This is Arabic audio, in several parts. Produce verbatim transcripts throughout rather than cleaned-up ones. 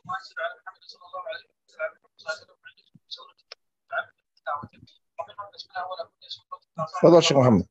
تفضل شيخ محمد.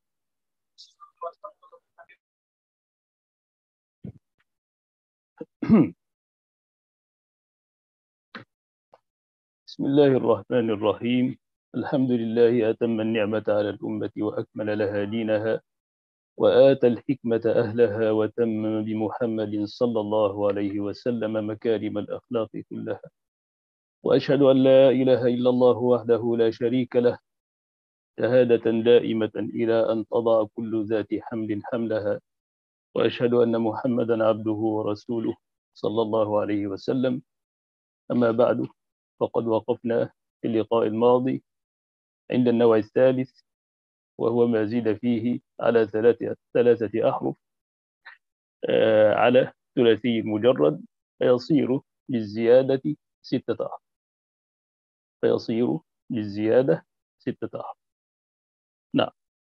بسم الله الرحمن الرحيم. الحمد لله أتم النعمة على الأمة وأكمل لها دينها وآتى الحكمة أهلها وتم بمحمد صلى الله عليه وسلم مكارم الأخلاق كلها، وأشهد أن لا إله إلا الله وحده لا شريك له شهادة دائمة إلى أن تضع كل ذات حمل حملها، وأشهد أن محمدا عبده ورسوله صلى الله عليه وسلم. أما بعد، فقد وقفنا في اللقاء الماضي عند النوع الثالث، وهو ما زيد فيه على ثلاثة ثلاثة أحرف آه على ثلاثي مجرد، فيصير للزيادة ستة أحرف فيصير للزيادة ستة أحرف. نعم.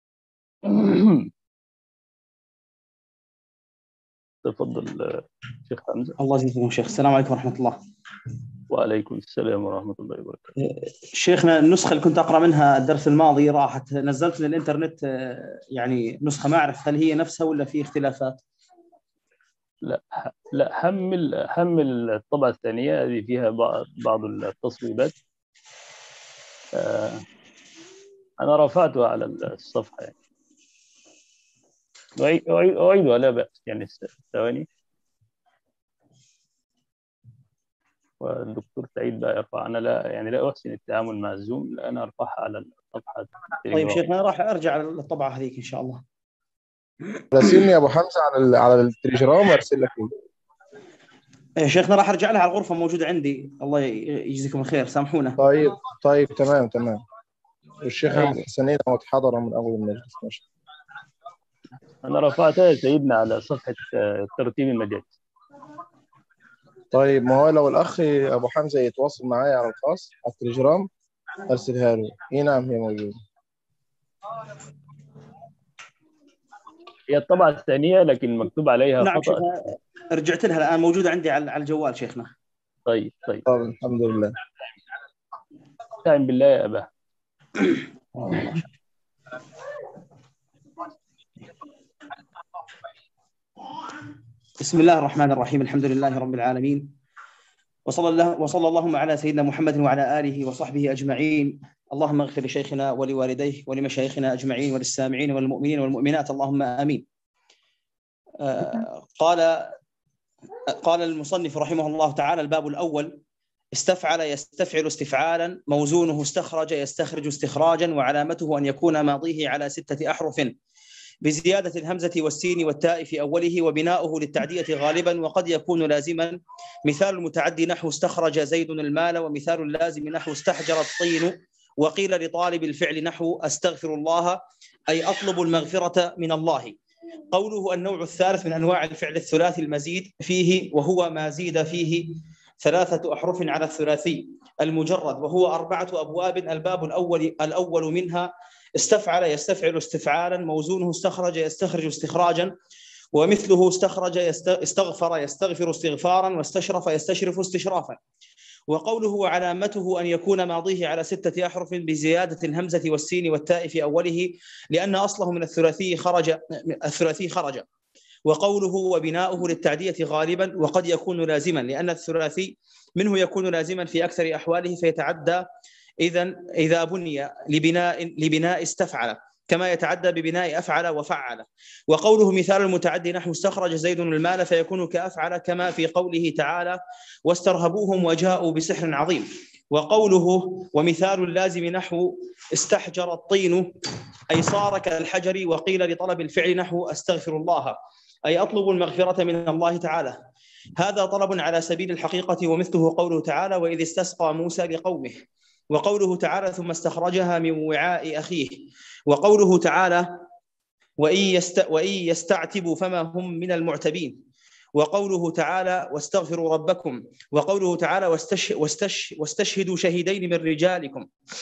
تفضل شيخ حمزة. الله يجزيكم شيخ. السلام عليكم ورحمة الله. وعليكم السلام ورحمة الله وبركاته. شيخنا، النسخة اللي كنت أقرأ منها الدرس الماضي راحت، نزلت للإنترنت يعني نسخة، ما أعرف هل هي نفسها ولا في اختلافات؟ لا لا حمل حمل الطبعة الثانية، هذه فيها بعض التصويبات. آه أنا رفعتها على الصفحة يعني. أعيدها لا بأس يعني. ثواني، والدكتور سعيد بقى يرفع. أنا لا يعني لا أحسن التعامل مع الزوم، لا أنا أرفعها على الصفحة. طيب شيخنا، أنا راح أرجع للطبعة هذيك إن شاء الله. راسلني يا أبو حمزة على على التليجرام وأرسل لك. يا شيخنا راح أرجع لها على الغرفة موجودة عندي. الله يجزيكم الخير، سامحونا. طيب طيب تمام تمام. والشيخ أحمد حسنين هو اتحضر من أول المجلس. ماشي. أنا رفعتها يا سيدنا على صفحة ترتيب المجالس. طيب، ما هو لو الأخ أبو حمزة يتواصل معايا على الخاص على التليجرام أرسلها له. إيه نعم، هي موجودة. هي الطبعة الثانية لكن مكتوب عليها نعم خطأ. شيخنا، رجعت لها الآن، موجودة عندي على الجوال شيخنا. طيب طيب طيب الحمد لله. استعن بالله يا أبا. بسم الله الرحمن الرحيم. الحمد لله رب العالمين، وصلى الله وصلى اللهم على سيدنا محمد وعلى آله وصحبه أجمعين. اللهم اغفر لشيخنا ولوالديه ولمشايخنا أجمعين وللسامعين والمؤمنين والمؤمنات، اللهم آمين. آه قال قال المصنف رحمه الله تعالى: الباب الأول: استفعل يستفعل استفعالا، موزونه استخرج يستخرج استخراجا، وعلامته أن يكون ماضيه على ستة أحرف بزيادة الهمزة والسين والتاء في أوله، وبناؤه للتعدية غالبا، وقد يكون لازما. مثال المتعدي نحو استخرج زيد المال، ومثال اللازم نحو استحجر الطين. وقيل لطالب الفعل نحو أستغفر الله، أي أطلب المغفرة من الله. قوله النوع الثالث من أنواع الفعل الثلاثي المزيد فيه، وهو ما زيد فيه ثلاثة أحرف على الثلاثي المجرد، وهو أربعة أبواب. الباب الأول الأول منها: استفعل يستفعل استفعالا، موزونه استخرج يستخرج استخراجا، ومثله استخرج استغفر يستغفر استغفارا، واستشرف يستشرف استشرافا. وقوله وعلامته أن يكون ماضيه على ستة أحرف بزيادة الهمزة والسين والتاء في أوله، لأن أصله من الثلاثي خرج الثلاثي خرج. وقوله وبناؤه للتعدية غالبا، وقد يكون لازما، لأن الثلاثي منه يكون لازما في أكثر أحواله فيتعدى إذا إذا بني لبناء لبناء استفعل، كما يتعدى ببناء أفعل وفعل. وقوله مثال المتعدي نحو استخرج زيد المال، فيكون كأفعل، كما في قوله تعالى واسترهبوهم وجاءوا بسحر عظيم. وقوله ومثال اللازم نحو استحجر الطين، أي صار كالحجر. وقيل لطلب الفعل نحو أستغفر الله، أي أطلب المغفرة من الله تعالى. هذا طلب على سبيل الحقيقة، ومثله قوله تعالى وإذ استسقى موسى لقومه. وقوله تعالى ثم استخرجها من وعاء أخيه. وقوله تعالى وإن, يست... وإن يستعتبوا فما هم من المعتبين. وقوله تعالى واستغفروا ربكم. وقوله تعالى واستش... واستش... واستشهدوا شهيدين من رجالكم.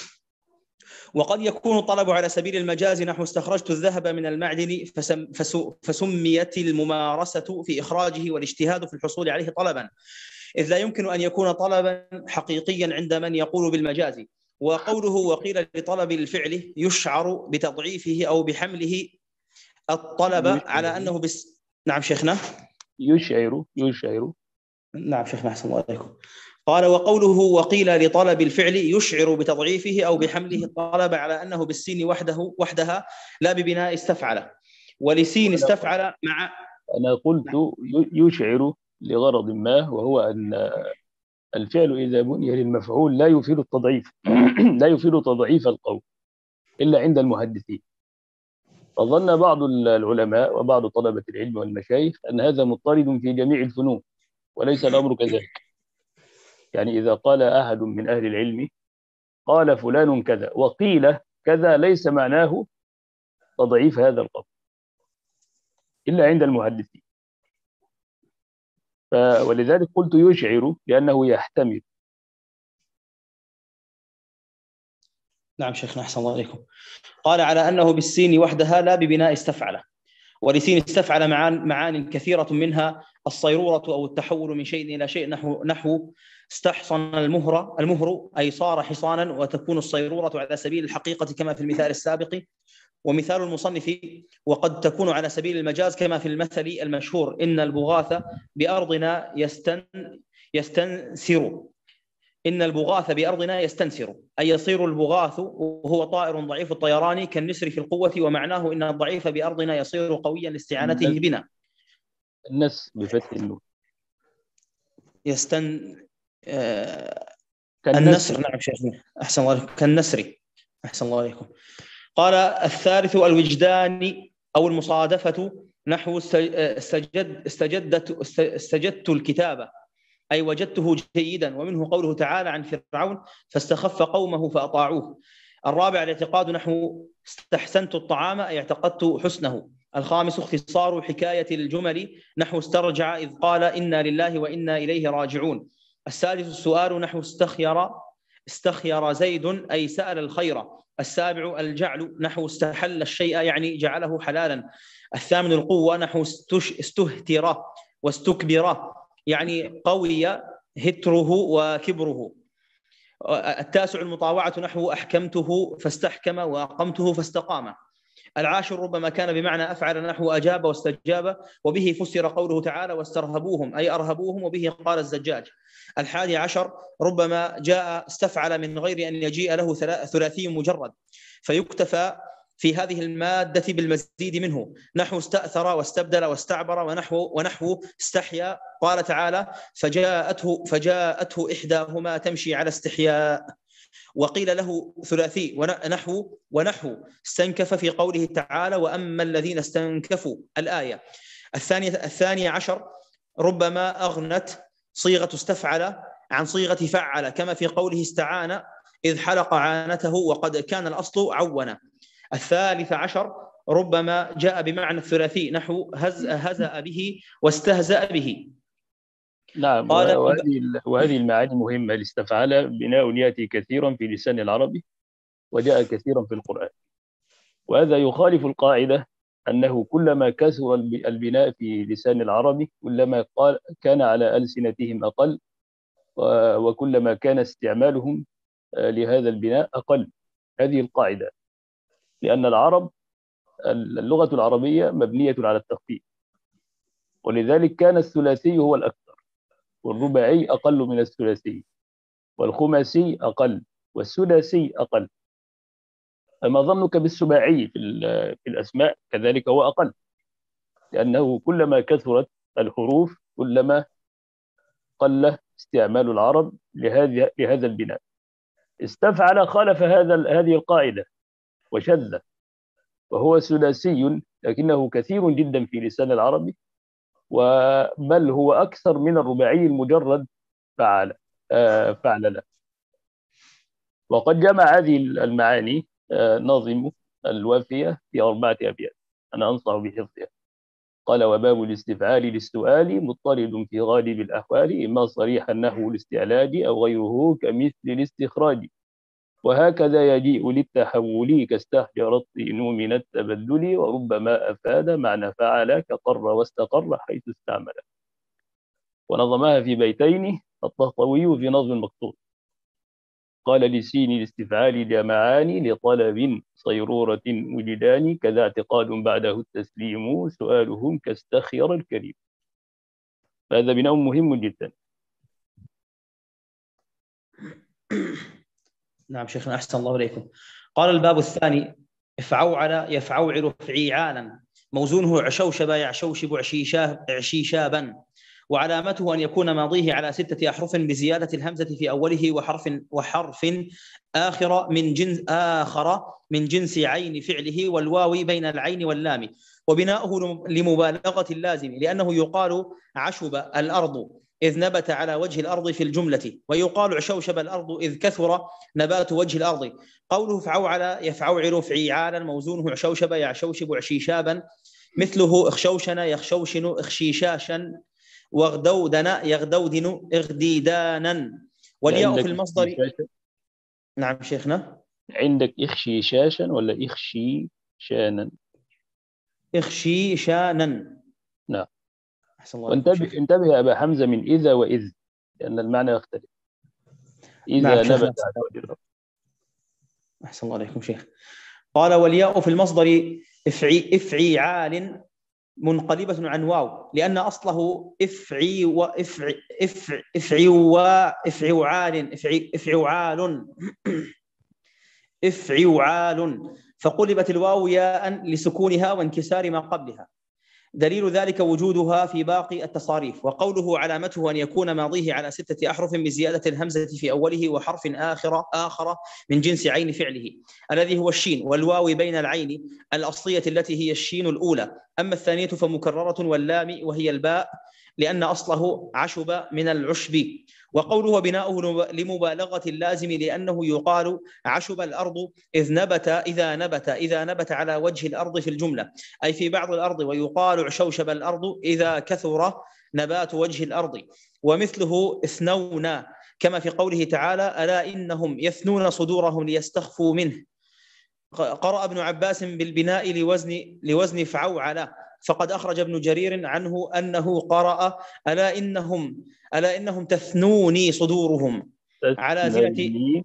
وقد يكون الطلب على سبيل المجاز نحو استخرجت الذهب من المعدن، فسم... فس... فسميت الممارسة في إخراجه والاجتهاد في الحصول عليه طلبا، إذ لا يمكن أن يكون طلبا حقيقيا عند من يقول بالمجاز. وقوله وقيل لطلب الفعل يشعر بتضعيفه أو بحمله الطلب على أنه بس. نعم شيخنا. يشعر يشعر نعم شيخنا أحسن الله عليكم. قال وقوله وقيل لطلب الفعل يشعر بتضعيفه أو بحمله الطلب على أنه بالسين وحده وحدها لا ببناء استفعل، ولسين استفعل مع. أنا قلت يشعر لغرض ما، وهو أن الفعل إذا بني للمفعول لا يفيد التضعيف لا يفيد تضعيف القول إلا عند المحدثين. فظن بعض العلماء وبعض طلبة العلم والمشايخ أن هذا مضطرد في جميع الفنون، وليس الأمر كذلك. يعني إذا قال أحد من أهل العلم قال فلان كذا وقيل كذا، ليس معناه تضعيف هذا القول إلا عند المحدثين. ولذلك قلت يشعر لأنه يحتمل. نعم شيخنا أحسن الله عليكم. قال على أنه بالسين وحدها لا ببناء استفعل، ولسين استفعل معان معان كثيرة منها الصيرورة أو التحول من شيء إلى شيء، نحو نحو استحصن المهر المهر أي صار حصانا، وتكون الصيرورة على سبيل الحقيقة كما في المثال السابق. ومثال المصنف وقد تكون على سبيل المجاز كما في المثل المشهور إن البغاث بأرضنا يستن يستنسر إن البغاث بأرضنا يستنسر، أي يصير البغاث وهو طائر ضعيف الطيران كالنسر في القوة، ومعناه إن الضعيف بأرضنا يصير قويا لاستعانته بنا. النس بفتح النون يستن آه... النسر. نعم شيخنا أحسن الله عليكم. كالنسر أحسن الله عليكم. قال الثالث الوجدان أو المصادفة، نحو استجد استجدت استجدت الكتابة أي وجدته جيدا، ومنه قوله تعالى عن فرعون فاستخف قومه فأطاعوه. الرابع الاعتقاد، نحو استحسنت الطعام أي اعتقدت حسنه. الخامس اختصار حكاية الجمل، نحو استرجع إذ قال إنا لله وإنا إليه راجعون. السادس السؤال، نحو استخير استخير زيد أي سأل الخير. السابع الجعل، نحو استحل الشيء يعني جعله حلالا. الثامن القوة، نحو استهتر واستكبر يعني قوي هتره وكبره. التاسع المطاوعة، نحو أحكمته فاستحكم وأقمته فاستقام. العاشر ربما كان بمعنى أفعل، نحو أجاب واستجاب، وبه فسر قوله تعالى واسترهبوهم أي أرهبوهم، وبه قال الزجاج. الحادي عشر ربما جاء استفعل من غير أن يجيء له ثلاثي مجرد، فيكتفى في هذه المادة بالمزيد منه، نحو استأثر واستبدل واستعبر ونحو ونحو استحيا. قال تعالى فجاءته فجاءته إحداهما تمشي على استحياء. وقيل له ثلاثي ونحو ونحو استنكف في قوله تعالى وأما الذين استنكفوا الآية. الثانية الثانية عشر ربما أغنت صيغة استفعل عن صيغة فعل، كما في قوله استعان إذ حلق عانته وقد كان الأصل عون. الثالث عشر ربما جاء بمعنى الثلاثي، نحو هز هزأ به واستهزأ به. نعم. وهذه وهذه المعاني مهمة. الاستفعال بناء يأتي كثيرا في لسان العربي وجاء كثيرا في القرآن، وهذا يخالف القاعدة أنه كلما كثر البناء في لسان العربي كلما قال كان على ألسنتهم أقل، وكلما كان استعمالهم لهذا البناء أقل. هذه القاعدة لأن العرب اللغة العربية مبنية على التخفيف، ولذلك كان الثلاثي هو الأكثر، والرباعي أقل من الثلاثي، والخماسي أقل، والسداسي أقل. فما ظنك بالسباعي في الأسماء؟ كذلك هو أقل، لأنه كلما كثرت الحروف كلما قل استعمال العرب لهذا لهذا البناء. استفعل خالف هذا هذه القاعدة وشذ، وهو سداسي لكنه كثير جدا في لسان العربي، وبل هو أكثر من الرباعي المجرد فعل آه فعل له. وقد جمع هذه المعاني آه ناظم الوافية في أربعة أبيات، أنا أنصح بحفظها. قال وباب الاستفعال للسؤال مضطرد في غالب الأحوال، إما صريحا نحو الاستعلاج أو غيره كمثل الاستخراج، وهكذا يجيء للتحول كاستحجر الطين من التبدل، وربما أفاد معنى فعل كقر واستقر حيث استعمل. ونظمها في بيتين الطهطاوي في نظم المقصود. قال لسين الاستفعال لمعاني لطلب صيرورة وجدان كذا اعتقاد بعده التسليم سؤالهم كاستخير الكريم. هذا بناء مهم جدا. نعم شيخنا أحسن الله إليكم. قال الباب الثاني افعوعل يفعوعل فعيعالا موزونه عشوشب يعشوشب عشيشابا وعلامته أن يكون ماضيه على ستة أحرف بزيادة الهمزة في أوله وحرف وحرف آخر من جنس آخر من جنس عين فعله والواو بين العين واللام وبناؤه لمبالغة اللازم لأنه يقال عشب الأرض إذ نبت على وجه الأرض في الجملة ويقال عشوشب الأرض إذ كثر نبات وجه الأرض. قوله فعوعل يفعوعل فعيعالا موزونه عشوشب يعشوشب عشيشابا مثله اخشوشن يخشوشن اخشيشاشا واغدودن يغدودن اغديدانا والياء في المصدر. نعم شيخنا. عندك اخشي شاشا ولا اخشي شانا؟ اخشي شانا. نعم. أحسن الله وانتبه انتبه يا أبا حمزة من إذا وإذ لأن المعنى يختلف. إذا نعم نبت على وجه الأرض. أحسن الله عليكم شيخ. قال والياء في المصدر افعي افعيعال منقلبة عن واو لأن أصله افعي وافعي افعي افعي وافعوعال افعي افعوعال افعوعال فقلبت الواو ياء لسكونها وانكسار ما قبلها. دليل ذلك وجودها في باقي التصاريف. وقوله علامته أن يكون ماضيه على ستة أحرف بزيادة الهمزة في أوله وحرف آخر آخر من جنس عين فعله الذي هو الشين والواو بين العين الأصلية التي هي الشين الأولى أما الثانية فمكررة واللام وهي الباء لأن أصله عشب من العشب. وقوله بناؤه لمبالغة اللازم لأنه يقال عشب الأرض إذ نبت إذا نبت إذا نبت على وجه الأرض في الجملة أي في بعض الأرض ويقال عشوشب الأرض إذا كثر نبات وجه الأرض ومثله اثنون كما في قوله تعالى ألا إنهم يثنون صدورهم ليستخفوا منه. قرأ ابن عباس بالبناء لوزن لوزن فعوعل فقد أخرج ابن جرير عنه أنه قرأ ألا إنهم ألا إنهم تثنوني صدورهم على زينة.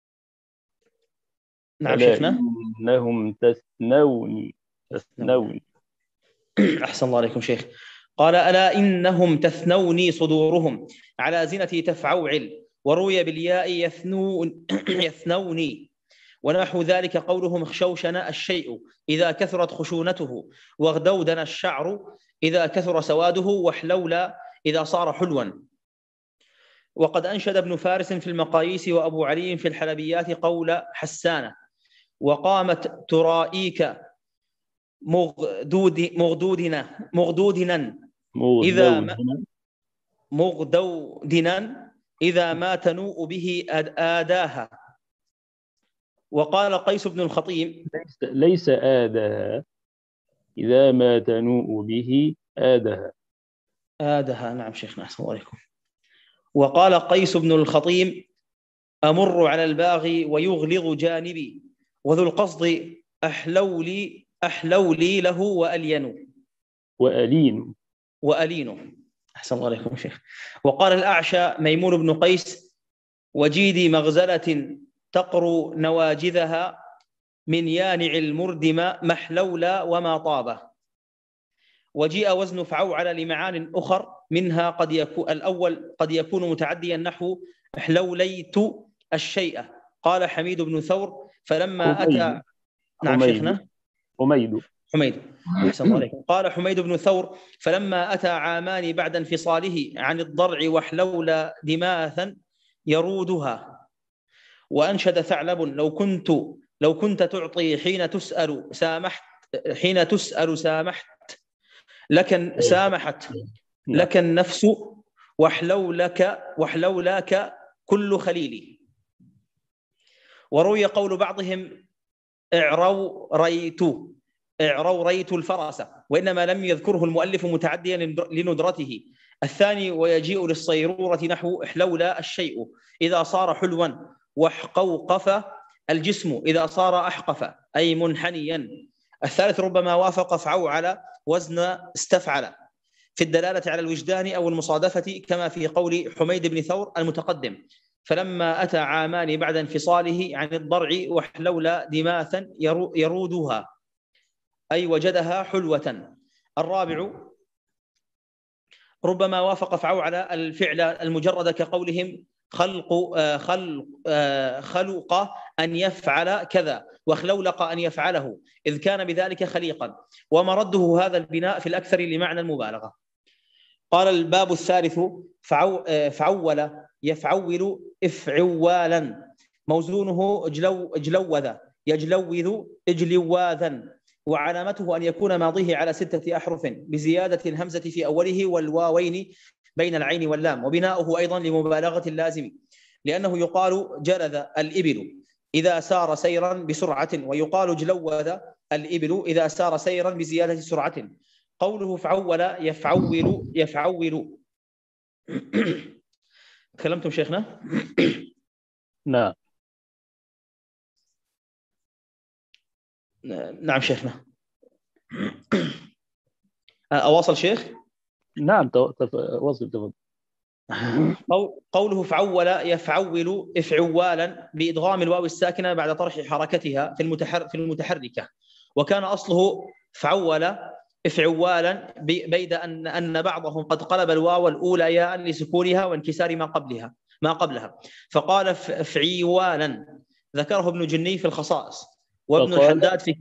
نعم شيخنا. إنهم تثنوني تثنوني. أحسن الله عليكم شيخ. قال ألا إنهم تثنوني صدورهم على زينة تفعوعل وروي بالياء يثنون يثنوني ونحو ذلك قولهم اخشوشن الشيء إذا كثرت خشونته واغدودن الشعر إذا كثر سواده وحلولا إذا صار حلوا. وقد أنشد ابن فارس في المقاييس وأبو علي في الحلبيات قول حسانة وقامت ترائيك مغدود مغدودنا مغدودنا إذا ما مغدودنا إذا ما تنوء به آداها. وقال قيس بن الخطيب ليس, ليس آدها إذا ما تنوء به آدها آدها. نعم شيخنا أحسن الله عليكم. وقال قيس بن الخطيب أمر على الباغي ويغلظ جانبي وذو القصد أحلولي أحلولي له وألين وألين وألين. أحسن الله عليكم شيخ. وقال الأعشى ميمون بن قيس وجيدي مغزلة تقر نواجذها من يانع المردم محلولا وما طابه. وجيء وزن فعوعل لمعان أخر منها قد يكون الأول قد يكون متعديا نحو حلوليت الشيء. قال حميد بن ثور فلما حميد. أتى. نعم حميد. شيخنا. حميد حميد أحسن الله عليكم. قال حميد بن ثور فلما أتى عامان بعد انفصاله عن الضرع وحلول دماثا يرودها. وأنشد ثعلب لو كنت لو كنت تعطي حين تسأل سامحت حين تسأل سامحت لكن سامحت لك النفس وحلولك وحلولك كل خليلي. وروي قول بعضهم اعروا ريت اعروا ريت الفرس وإنما لم يذكره المؤلف متعديا لندرته. الثاني ويجيء للصيرورة نحو احلولا الشيء إذا صار حلوا واحقوقف الجسم إذا صار أحقف أي منحنيا. الثالث ربما وافق فعوعل وزن استفعل في الدلالة على الوجدان أو المصادفة، كما في قول حميد بن ثور المتقدم: فلما أتى عامان بعد انفصاله عن الضرع وحلول دماثا يرودها، أي وجدها حلوة. الرابع: ربما وافق فعول الفعل المجرد كقولهم خلق خلق خلق أن يفعل كذا، وخلولق أن يفعله، إذ كان بذلك خليقا، ومرده هذا البناء في الأكثر لمعنى المبالغة. قال الباب الثالث: فعو فعول يفعول إفعوالا، موزونه اجلو اجلوذ يجلوذ اجلواذا، وعلامته أن يكون ماضيه على ستة أحرف بزيادة الهمزة في أوله والواوين بين العين واللام، وبناؤه أيضا لمبالغة اللازم، لأنه يقال جلذ الإبل إذا سار سيرا بسرعة، ويقال جلوذ الإبل إذا سار سيرا بزيادة سرعة. قوله فعول يفعول يفعول. كلمتم شيخنا؟ نعم نعم شيخنا. أواصل شيخ؟ نعم واصل تفضل. قوله فعول يفعول إفعوالا بإدغام الواو الساكنة بعد طرح حركتها في المتحر في المتحركة، وكان أصله فعول إفعوالا بيد أن أن بعضهم قد قلب الواو الأولى ياء لسكونها وانكسار ما قبلها ما قبلها فقال فعيوالا. ذكره ابن جني في الخصائص، وابن الحداد في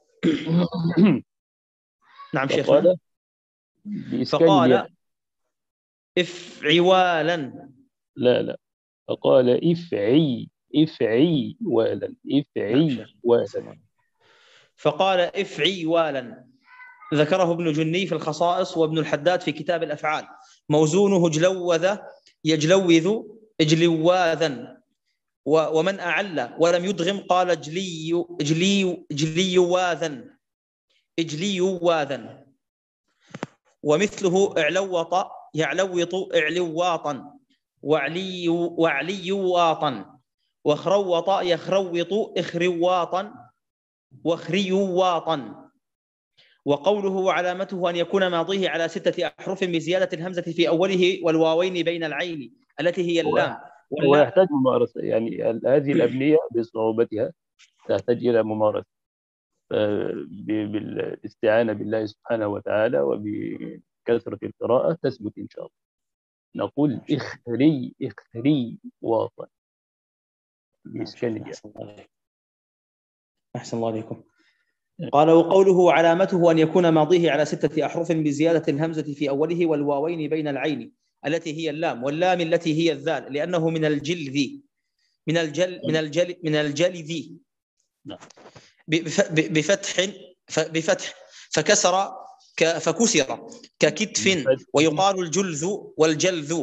نعم شيخنا. فقال إفعوالا. لا لا فقال إفعي إفعي والا إفعي والا فقال إفعي والا. ذكره ابن جني في الخصائص، وابن الحداد في كتاب الأفعال، موزونه جلوذ يجلوذ اجلواذا. ومن أعل ولم يدغم قال جلي جلي جليواذا اجليواذا. ومثله اعلوط يعلوط اعلواطا، وعلي وعليواطا، وخروط يخروط اخرواطا وخريواطا. وقوله وعلامته أن يكون ماضيه على ستة أحرف بزيادة الهمزة في أوله والواوين بين العين التي هي اللام. ويحتاج ممارسة، يعني هذه الأبنية بصعوبتها تحتاج إلى ممارسة بالاستعانة بالله سبحانه وتعالى، وبكثرة القراءة تثبت إن شاء الله. نقول إخري إخري واطن بإسكان. أحسن الله عليكم. قال وقوله علامته أن يكون ماضيه على ستة أحرف بزيادة الهمزة في أوله والواوين بين العين التي هي اللام، واللام التي هي الذال، لأنه من الجلذ من الجل من الجل من الجلذ بفتح بفتح فكسر فكسر ككتف، ويقال الجلذ والجلذ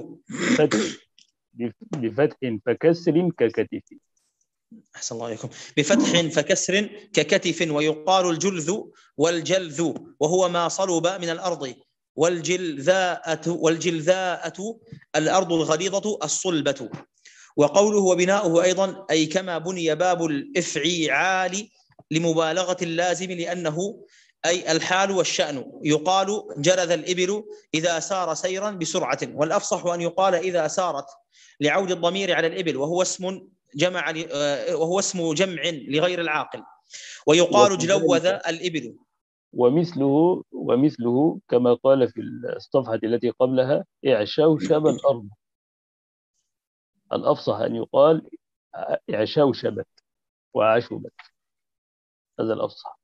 بفتح فكسر ككتف. أحسن الله عليكم. بفتح فكسر ككتف، ويقال الجلذ والجلذ، وهو ما صلب من الأرض. والجلذاءة والجلذاءة الأرض الغليظة الصلبة. وقوله وبناؤه أيضا أي كما بني باب الإفعال لمبالغة اللازم، لأنه أي الحال والشأن. يقال جلذ الإبل إذا سار سيرا بسرعة، والأفصح أن يقال إذا سارت لعود الضمير على الإبل، وهو اسم جمع وهو اسم جمع لغير العاقل. ويقال جلوذ الإبل. ومثله ومثله كما قال في الصفحة التي قبلها اعشوشب الأرض. الأفصح أن يقال اعشوشبت وعشبت، هذا الأفصح.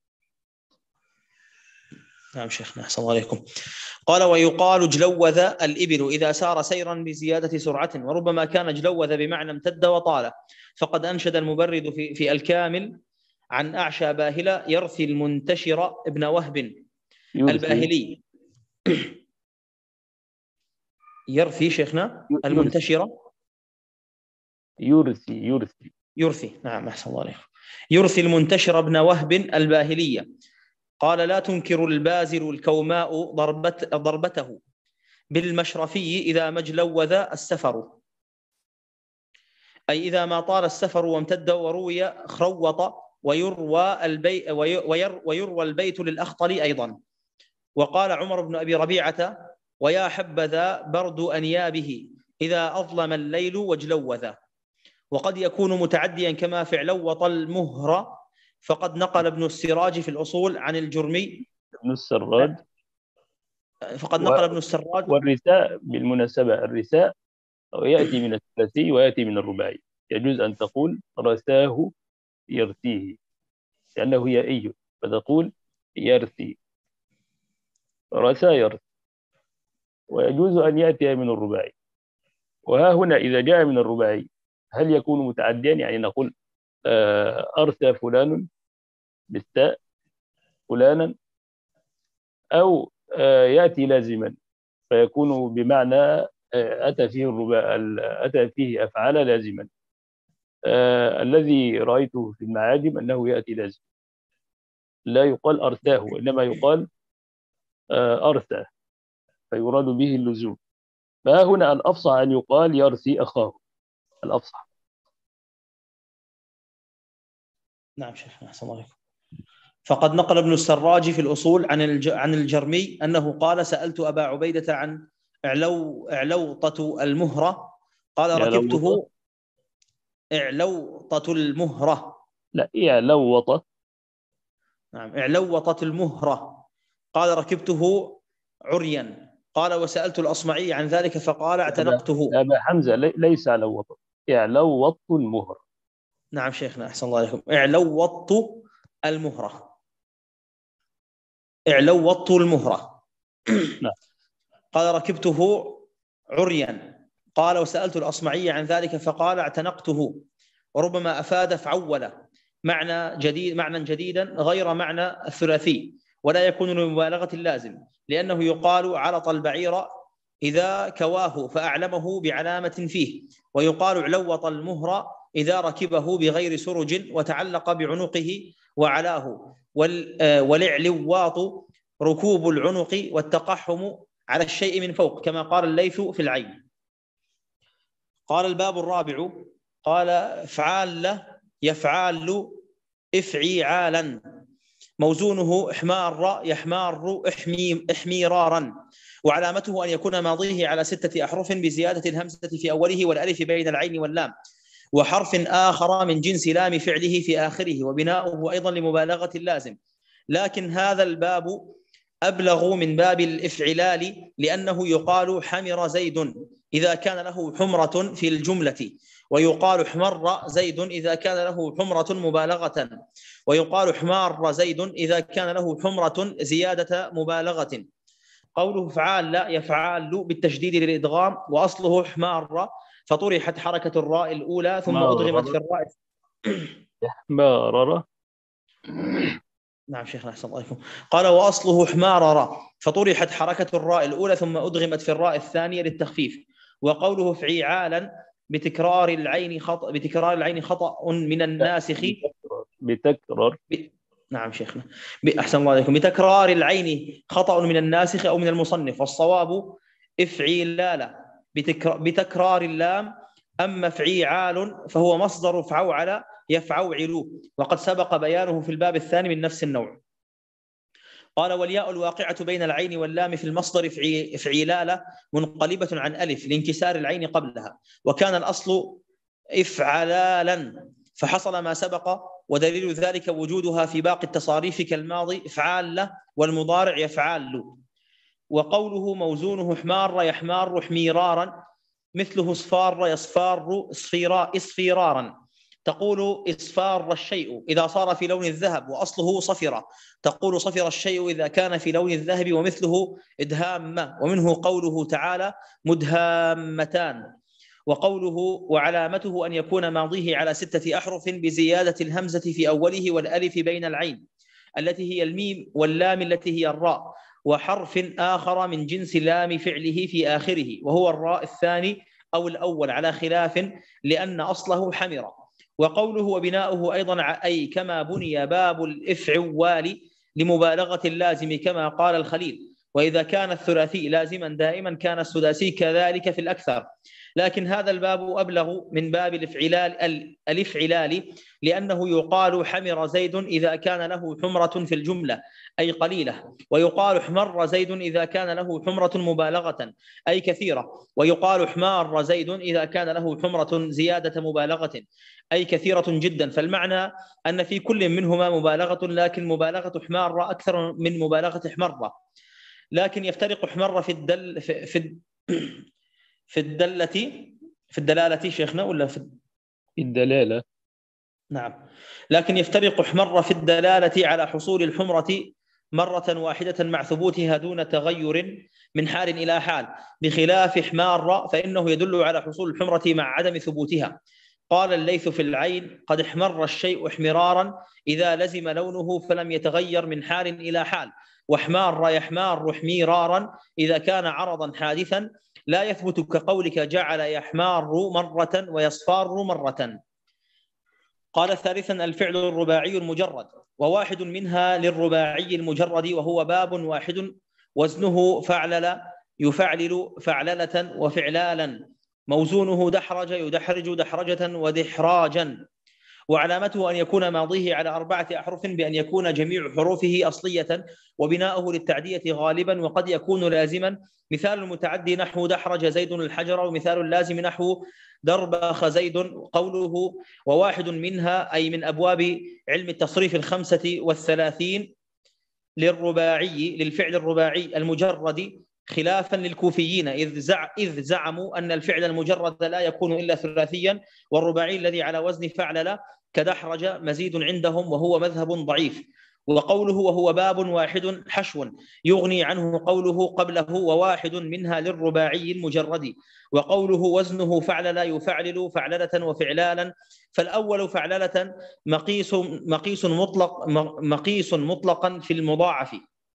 نعم شيخنا أحسن الله عليكم. قال ويقال جلوذ الإبل إذا سار سيرا بزيادة سرعة، وربما كان جلوذ بمعنى امتد وطال. فقد أنشد المبرد في, في الكامل عن أعشى باهلة يرثي المنتشر ابن وهب يرثي. الباهلي يرثي شيخنا المنتشر يرثي يرثي يرثي نعم أحسن الله عليكم. يرثي المنتشر ابن وهب الباهلية. قال لا تنكر البازل الكوماء ضربت ضربته بالمشرفي إذا ما اجلوذ السفر، أي إذا ما طال السفر وامتد. وروي خروط ويروى البيت وير ويروى البيت للأخطل أيضا. وقال عمر بن أبي ربيعة ويا حبذا برد أنيابه إذا أظلم الليل واجلوذا. وقد يكون متعديا كما فعلوط المهر، فقد نقل ابن السراج في الأصول عن الجرمي ابن السراج فقد نقل ابن السراج. والرثاء بالمناسبة الرثاء يأتي من الثلاثي ويأتي من الرباعي. يجوز أن تقول رثاه يرثيه لأنه يائي، فتقول يرثي، رثى يرثي. ويجوز أن يأتي من الرباعي. وها هنا إذا جاء من الرباعي هل يكون متعديا؟ يعني نقول أرثى فلان بالتاء فلانا، أو يأتي لازما فيكون بمعنى أتى فيه الرباع، أتى فيه أفعال لازما. الذي رأيته في المعاجم أنه يأتي لازم، لا يقال أرثاه، إنما يقال أرثى فيراد به اللزوم. فها هنا الأفصح أن يقال يرثي أخاه، الأفصح. نعم شيخ، أحسن الله عليكم. فقد نقل ابن السراج في الأصول عن الج... عن الجرمي أنه قال: سألت أبا عبيدة عن إعلو إعلوطة المهرة، قال ركبته. إعلوطة المهرة، لا إعلوطة. نعم إعلوطة المهرة، قال ركبته عريا. قال: وسألت الأصمعي عن ذلك فقال: اعتنقته. أبا حمزة ليس علوطة، إعلوط المهرة. نعم شيخنا، أحسن الله عليكم. إعلوط المهرة، إعلوط المهرة. نعم. قال: ركبته عريا. قال: وسألت الأصمعي عن ذلك فقال: اعتنقته. وربما أفاد فعول معنى جديد، معنى جديدا غير معنى الثلاثي، ولا يكون لمبالغة اللازم، لأنه يقال علط البعير إذا كواه فأعلمه بعلامة فيه، ويقال علوط المهر إذا ركبه بغير سرج وتعلق بعنقه وعلاه. والإعلواط ركوب العنق والتقحم على الشيء من فوق، كما قال الليث في العين. قال: الباب الرابع. قال: افعال يفعال افعيعالا، موزونه احمار يحمار احمي احميرارا، وعلامته أن يكون ماضيه على ستة أحرف بزيادة الهمزة في أوله والألف بين العين واللام، وحرف آخر من جنس لام فعله في آخره، وبناؤه أيضا لمبالغة اللازم. لكن هذا الباب أبلغ من باب الإفعلال، لأنه يقال حمر زيد إذا كان له حمرة في الجملة، ويقال احمر زيد إذا كان له حمرة مبالغة، ويقال حمار زيد إذا كان له حمرة زيادة مبالغة. قوله فعال لا يفعال بالتشديد للإدغام، وأصله حمار، فطرحت حركة الراء الأولى ثم أدغمت في الراء. حماررة. نعم شيخنا، أحسن الله عليكم. قال: وأصله حماررة، فطرحت حركة الراء الأولى ثم أدغمت في الراء الثانية للتخفيف. وقوله فعيعالا بتكرار العين خطأ بتكرار العين خطأ من الناسخ. بتكرار. ب... نعم شيخنا، أحسن الله عليكم. بتكرار العين خطأ من الناسخ أو من المصنف، والصواب افعيلال بتكرار, بتكرار اللام. أما فعيعال فهو مصدر فعوعل يفعوعل، وقد سبق بيانه في الباب الثاني من نفس النوع. قال: والياء الواقعة بين العين واللام في المصدر افعيلال منقلبة عن ألف لانكسار العين قبلها، وكان الأصل افعلالا، فحصل ما سبق، ودليل ذلك وجودها في باقي التصاريف كالماضي افعال والمضارع يفعال. وقوله موزونه حمار يحمار حميرارا، مثله اصفار يصفار اصفيرا اصفيرارا. تقول اصفار الشيء إذا صار في لون الذهب، وأصله صفر. تقول صفر الشيء إذا كان في لون الذهب، ومثله إدهام. ومنه قوله تعالى مدهامتان. وقوله وعلامته أن يكون ماضيه على ستة أحرف بزيادة الهمزة في أوله والألف بين العين التي هي الميم واللام التي هي الراء، وحرف آخر من جنس لام فعله في آخره، وهو الراء الثاني أو الأول على خلاف، لأن أصله حمر. وقوله وبناؤه أيضا أي كما بني باب الإفعوال لمبالغة اللازم كما قال الخليل. وإذا كان الثلاثي لازما دائما كان السداسي كذلك في الأكثر. لكن هذا الباب أبلغ من باب الافعلال الافعلال لأنه يقال حمر زيد إذا كان له حمرة في الجملة أي قليلة، ويقال حمر زيد إذا كان له حمرة مبالغة أي كثيرة، ويقال حمار زيد إذا كان له حمرة زيادة مبالغة أي كثيرة جدا. فالمعنى أن في كل منهما مبالغة، لكن مبالغة حمار أكثر من مبالغة حمرة. لكن يفترق حمر في الدل في في, في الدلة في الدلالة شيخنا ولا في الدلالة؟ نعم. لكن يفترق حمر في الدلالة على حصول الحمرة مرة واحدة مع ثبوتها دون تغير من حال إلى حال، بخلاف حمار فإنه يدل على حصول الحمرة مع عدم ثبوتها. قال الليث في العين: قد احمر الشيء احمرارا إذا لزم لونه فلم يتغير من حال إلى حال، وحمار يحمار حميرارا إذا كان عرضا حادثا لا يثبت كقولك جعل يحمار مرة ويصفار مرة. قال ثالثا الفعل الرباعي المجرد، وواحد منها للرباعي المجرد، وهو باب واحد وزنه فعلل يفعلل فعللة وفعلالا، موزونه دحرج يدحرج دحرجة ودحراجا، وعلامته أن يكون ماضيه على أربعة أحرف بأن يكون جميع حروفه أصلية، وبناؤه للتعدية غالبا، وقد يكون لازما. مثال المتعدي نحو دحرج زيد الحجر، ومثال اللازم نحو دربخ زيد. قوله وواحد منها أي من أبواب علم التصريف الخمسة والثلاثين للرباعي للفعل الرباعي المجرد، خلافا للكوفيين إذ, زع إذ زعموا أن الفعل المجرد لا يكون إلا ثلاثيا، والرباعي الذي على وزن فعلل كدحرج مزيد عندهم، وهو مذهب ضعيف. وقوله وهو باب واحد حشو يغني عنه قوله قبله وواحد منها للرباعي المجرد، وقوله وزنه فعلل يفعلل فعللة وفعلالا. فالأول فعللة مقيس مقيس مطلق مقيس مطلقا في المضاعف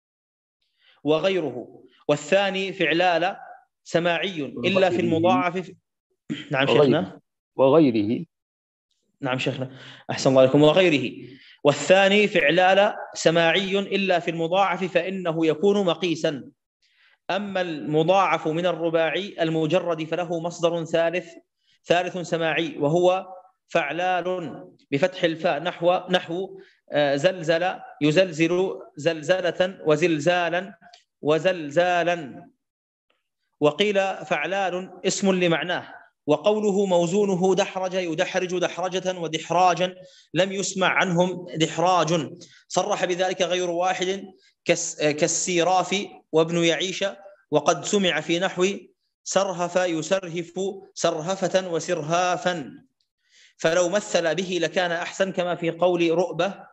وغيره، والثاني فعلال سماعي إلا في المضاعف في... نعم شيخنا. وغيره. نعم شيخنا أحسن الله عليكم. وغيره. والثاني فعلال سماعي إلا في المضاعف فإنه يكون مقيسا. أما المضاعف من الرباعي المجرد فله مصدر ثالث ثالث سماعي، وهو فعلال بفتح الفاء نحو نحو زلزل يزلزل زلزلة وزلزالا وزلزالا. وقيل فعلال اسم لمعناه. وقوله موزونه دحرج يدحرج دحرجة ودحراجا لم يسمع عنهم دحراج، صرح بذلك غير واحد كالسيراف وابن يعيش، وقد سمع في نحو سرهف يسرهف سرهفة وسرهافا، فلو مثل به لكان أحسن، كما في قول رؤبة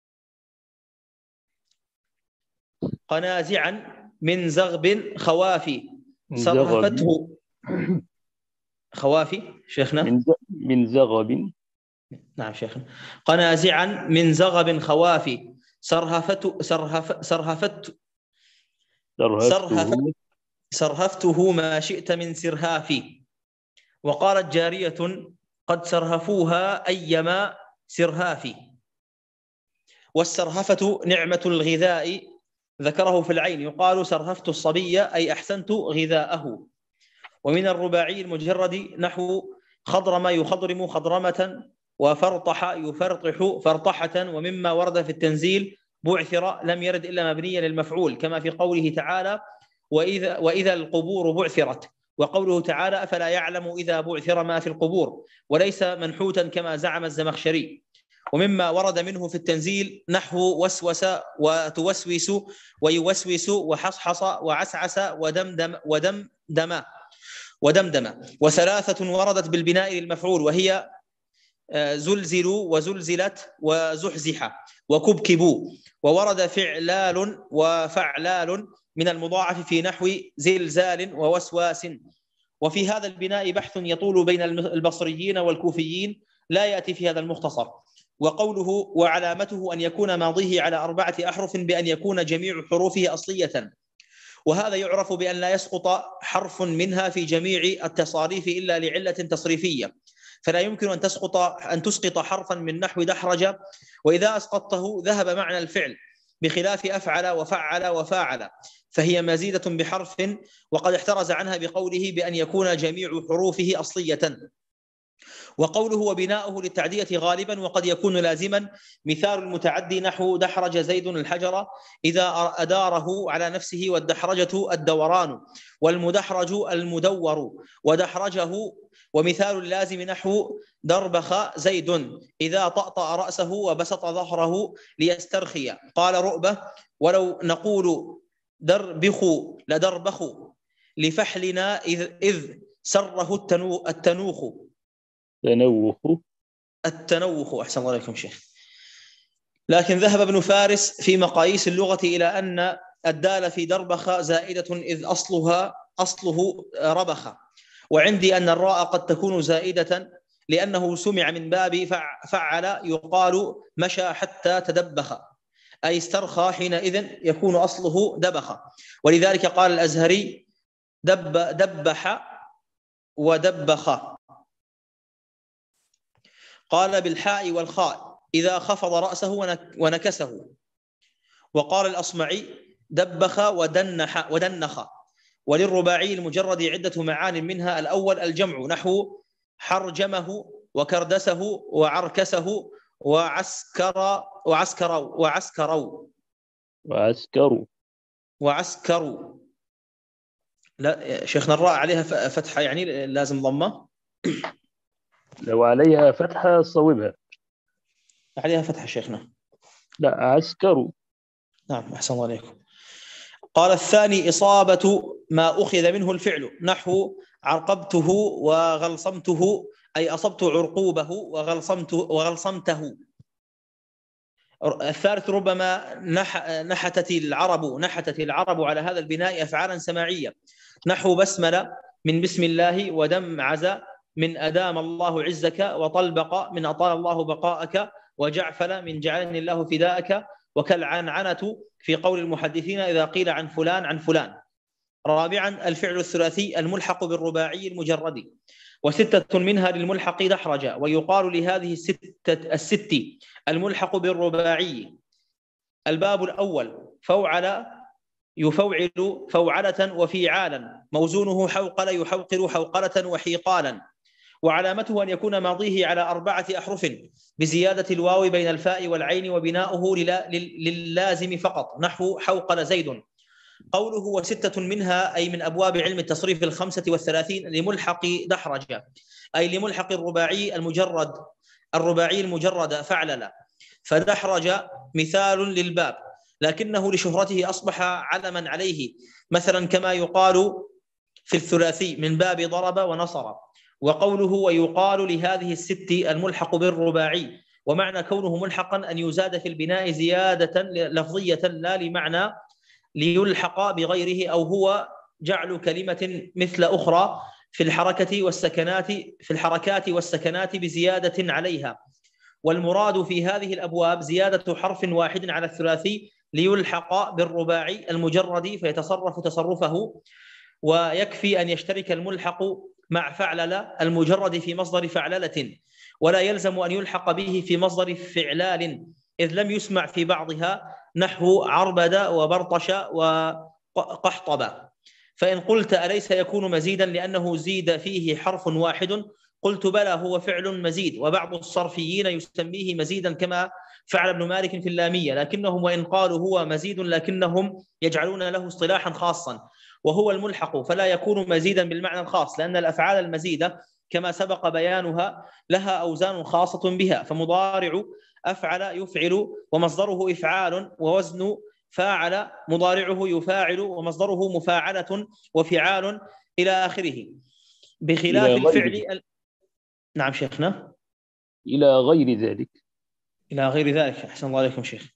قنازعا من زغب خوافي سرهفته خوافي شيخنا من من زغب. نعم شيخنا. قنازعا من زغب خوافي سرهفت سرهف سرهفت سرهفت سرهفته ما شئت من سرهافي. وقالت جارية قد سرهفوها أيما سرهافي. والسرهفة نعمة الغذاء ذكره في العين، يقال سرهفت الصبي أي أحسنت غذاءه. ومن الرباعي المجرد نحو خضرم يخضرم خضرمة، وفرطح يفرطح فرطحة. ومما ورد في التنزيل بعثر لم يرد إلا مبنيا للمفعول، كما في قوله تعالى وإذا, وإذا القبور بعثرت، وقوله تعالى أفلا يعلم إذا بعثر ما في القبور، وليس منحوتا كما زعم الزمخشري. ومما ورد منه في التنزيل نحو وسوس وتوسوس ويوسوس وحصحص وعسعس ودمدم ودمدم ودمدم. وثلاثة وردت بالبناء للمفعول، وهي زلزلوا وزلزلت وزحزح وكبكبوا. وورد فعلال وفعلال من المضاعف في نحو زلزال ووسواس. وفي هذا البناء بحث يطول بين البصريين والكوفيين لا يأتي في هذا المختصر. وقوله وعلامته أن يكون ماضيه على أربعة أحرف بأن يكون جميع حروفه أصلية، وهذا يعرف بأن لا يسقط حرف منها في جميع التصاريف إلا لعلة تصريفية، فلا يمكن أن تسقط أن تسقط حرفا من نحو دحرج، وإذا أسقطته ذهب معنى الفعل. بخلاف أفعل وفعل وفاعل، فهي مزيدة بحرف، وقد احترز عنها بقوله بأن يكون جميع حروفه أصلية. وقوله وبناؤه للتعدية غالبا وقد يكون لازما، مثال المتعدي نحو دحرج زيد الحجر إذا أداره على نفسه، والدحرجة الدوران، والمدحرج المدور ودحرجه. ومثال اللازم نحو دربخ زيد إذا طأطأ رأسه وبسط ظهره ليسترخي. قال رؤبة ولو نقول دربخ لدربخ لفحلنا إذ, إذ سره التنو التنوخ تنوخ التنوخ أحسن الله عليكم شيخ. لكن ذهب ابن فارس في مقاييس اللغة إلى أن الدال في دربخ زائدة إذ أصلها أصله ربخ، وعندي أن الراء قد تكون زائدة لأنه سمع من باب فعل يقال مشى حتى تدبخ، أي استرخى، حينئذ يكون أصله دبخ. ولذلك قال الأزهري دب دبح ودبخ. قال بالحاء والخاء إذا خفض رأسه ونكسه. وقال الأصمعي دبخ ودنح ودنخ. وللرباعي المجرد عدة معان، منها الأول الجمع نحو حرجمه وكردسه وعركسه وعسكر وعسكر وعسكروا وعسكروا وعسكروا. لا شيخنا الراء عليها فتحة يعني لازم ضمة. لو عليها فتحة صوبها. عليها فتحة شيخنا. لا عسكروا. نعم أحسن الله عليكم. قال الثاني إصابة ما أخذ منه الفعل نحو عرقبته وغلصمته، أي أصبت عرقوبه وغلصمته وغلصمته. الثالث ربما نح نحتت العرب نحتت العرب على هذا البناء أفعالا سماعية نحو بسمل من بسم الله، ودمعز من أدام الله عزك، وطلبق من أطال الله بقاءك، وجعفل من جعلني الله فداءك، وكالعنعنة في قول المحدثين إذا قيل عن فلان عن فلان. رابعا الفعل الثلاثي الملحق بالرباعي المجرد، وستة منها للملحق دحرج، ويقال لهذه الستة الست الملحق بالرباعي. الباب الأول فوعل يفوعل فوعلة وفيعالا، موزونه حوقل يحوقل حوقلة وحيقالا. وعلامته أن يكون ماضيه على أربعة أحرف بزيادة الواو بين الفاء والعين، وبناؤه للازم فقط نحو حوقل زيد. قوله وستة منها أي من أبواب علم التصريف الخمسة والثلاثين لملحق دحرج، أي لملحق الرباعي المجرد الرباعي المجرد فعلل. فدحرج مثال للباب، لكنه لشهرته أصبح علما عليه، مثلا كما يقال في الثلاثي من باب ضرب ونصر. وقوله ويقال لهذه الست الملحق بالرباعي، ومعنى كونه ملحقا أن يزاد في البناء زيادة لفظية لا لمعنى ليلحق بغيره، أو هو جعل كلمة مثل أخرى في الحركة والسكنات في الحركات والسكنات بزيادة عليها. والمراد في هذه الأبواب زيادة حرف واحد على الثلاثي ليلحق بالرباعي المجرد فيتصرف تصرفه. ويكفي أن يشترك الملحق مع فعلل المجرد في مصدر فعللة، ولا يلزم أن يلحق به في مصدر فعلال، إذ لم يسمع في بعضها نحو عربد وبرطش وقحطب. فإن قلت أليس يكون مزيدا لأنه زيد فيه حرف واحد؟ قلت بلى هو فعل مزيد، وبعض الصرفيين يسميه مزيدا كما فعل ابن مالك في اللامية، لكنهم وإن قالوا هو مزيد لكنهم يجعلون له اصطلاحا خاصا وهو الملحق، فلا يكون مزيدا بالمعنى الخاص، لأن الأفعال المزيدة كما سبق بيانها لها أوزان خاصة بها، فمضارع أفعل يفعل ومصدره إفعال، ووزن فاعل مضارعه يفاعل ومصدره مفاعلة وفعال إلى آخره، بخلاف الفعل ال... نعم شيخنا. إلى غير ذلك إلى غير ذلك أحسن الله عليكم شيخ.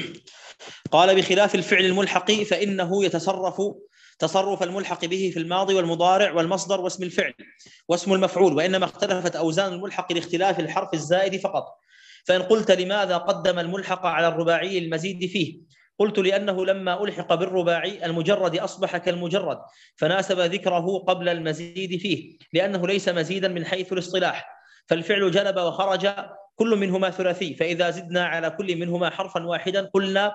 قال بخلاف الفعل الملحق فإنه يتصرف تصرف الملحق به في الماضي والمضارع والمصدر واسم الفعل واسم المفعول، وإنما اختلفت أوزان الملحق لاختلاف الحرف الزائد فقط. فإن قلت لماذا قدم الملحق على الرباعي المزيد فيه؟ قلت لأنه لما ألحق بالرباعي المجرد أصبح كالمجرد، فناسب ذكره قبل المزيد فيه، لأنه ليس مزيدا من حيث الاصطلاح، فالفعل جلب وخرج كل منهما ثلاثي، فإذا زدنا على كل منهما حرفا واحدا قلنا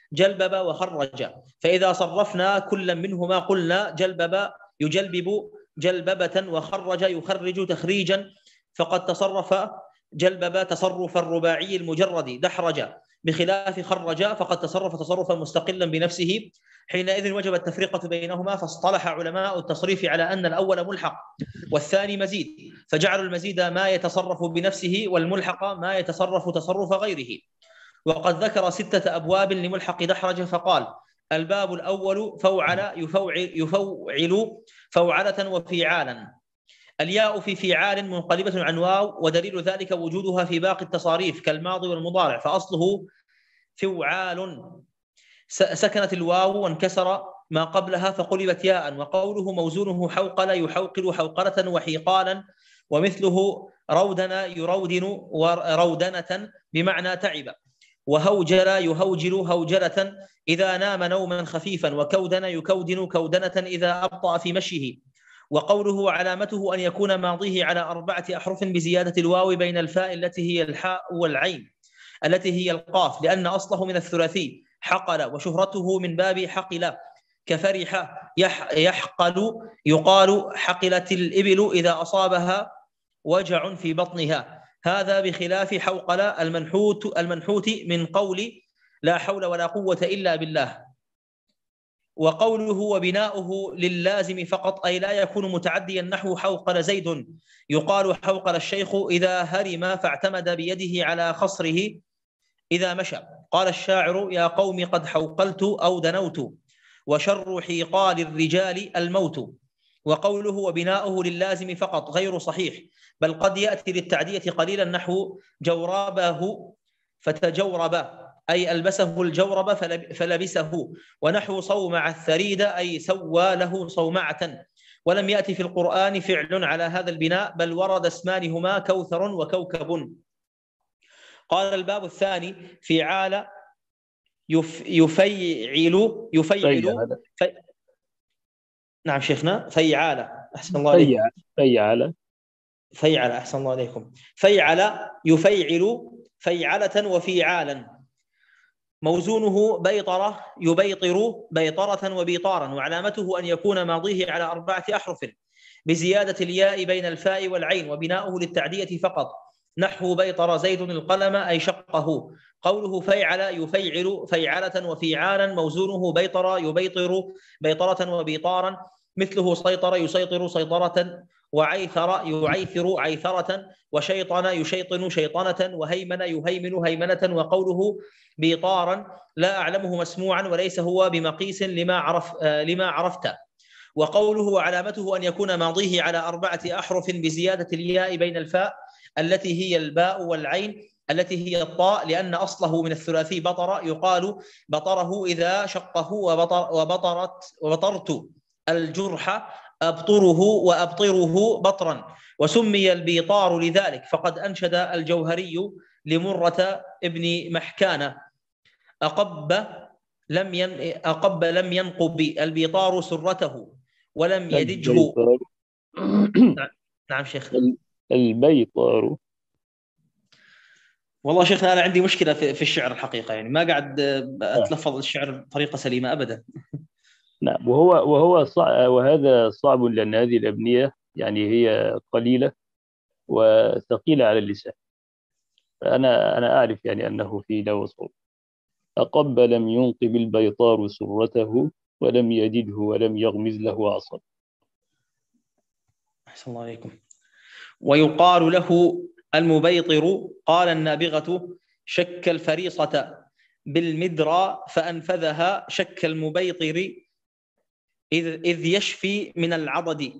جلبب وخرج، فإذا صرفنا كل منهما قلنا جلبب يجلبب جلببة وخرج يخرج تخريجا، فقد تصرف جلبب تصرف الرباعي المجرد دحرج، بخلاف خرج فقد تصرف تصرفا مستقلا بنفسه، حينئذ وجب التفرقة بينهما. فاصطلح علماء التصريف على أن الأول ملحق والثاني مزيد، فجعلوا المزيد ما يتصرف بنفسه والملحق ما يتصرف تصرف غيره. وقد ذكر ستة أبواب لملحق دحرج، فقال: الباب الأول فوعل يفوعل, يفوعل فوعلة وفيعالا. الياء في فيعال منقلبة عن واو، ودليل ذلك وجودها في باقي التصاريف كالماضي والمضارع، فأصله فوعال. سكنت الواو وانكسر ما قبلها فقلبت ياء. وقوله موزونه حوقل يحوقل حوقلة وحيقالا، ومثله رودن يرودن ورودنة بمعنى تعب. وهوجل يهوجل هوجلة إذا نام نوما خفيفا، وكودن يكودن كودنة إذا أبطأ في مشيه. وقوله علامته أن يكون ماضيه على أربعة أحرف بزيادة الواو بين الفاء التي هي الحاء والعين التي هي القاف، لأن أصله من الثلاثي حقل، وشهرته من باب حقل كفرح يحقل. يقال حقلت الإبل إذا أصابها وجع في بطنها، هذا بخلاف حوقل المنحوت المنحوت من قول لا حول ولا قوة إلا بالله. وقوله وبناؤه لللازم فقط، أي لا يكون متعديا نحو حوقل زيد. يقال حوقل الشيخ إذا هرم فاعتمد بيده على خصره إذا مشى. قال الشاعر: يا قوم قد حوقلت أو دنوت، وشر حيقال الرجال الموت. وقوله وبناؤه لللازم فقط غير صحيح، بل قد يأتي للتعدية قليلا نحو جوربه فتجورب، أي ألبسه الجورب فلبسه، ونحو صومع الثريد أي سوى له صومعة. ولم يأتي في القرآن فعل على هذا البناء، بل ورد اسمان هما كوثر وكوكب. قال الباب الثاني فعال يف يفيعل يفيعل في... نعم شيخنا، فيعال أحسن الله عليكم. فيعل فيعل أحسن الله عليكم. فيعل يفيعل فيعلة وفيعالا. موزونه بيطرة يبيطر بيطرة وبيطارا، وعلامته أن يكون ماضيه على أربعة أحرف بزيادة الياء بين الفاء والعين، وبناؤه للتعدية فقط نحو بيطر زيد القلم أي شقه. قوله فيعل يفيعل فيعلة وفيعالا، موزونه بيطر يبيطر بيطرة وبيطارا، مثله سيطر يسيطر سيطرة، وعيثر يعيثر عيثرة، وشيطن يشيطن شيطنة، وهيمن يهيمن هيمنة. وقوله بيطارا لا أعلمه مسموعا وليس هو بمقيس لما عرف لما عرفت. وقوله علامته أن يكون ماضيه على أربعة أحرف بزيادة الياء بين الفاء التي هي الباء والعين التي هي الطاء، لأن أصله من الثلاثي بطر، يقال بطره إذا شقه وبطر وبطرت وبطرت الجرح أبطره وأبطره بطرا. وسمي البيطار لذلك، فقد أنشد الجوهري لمرة ابن محكانة: أقب لم ين... أقب لم ينقب البيطار سرته ولم يدجه. نعم شيخ. البيطار. والله شيخنا أنا عندي مشكلة في الشعر الحقيقة، يعني ما قاعد أتلفظ الشعر بطريقة سليمة أبدا. نعم، وهو وهو صعب، وهذا صعب لأن هذه الأبنية يعني هي قليلة وثقيلة على اللسان. أنا أنا أعرف يعني أنه في له صعوبة. أقب لم ينقب البيطار سرته ولم يجده ولم يغمز له عصا. أحسن الله عليكم. ويقال له المبيطر. قال النابغة: شك الفريصة بالمدرى فأنفذها شك المبيطر إذ, إذ يشفي من العضد.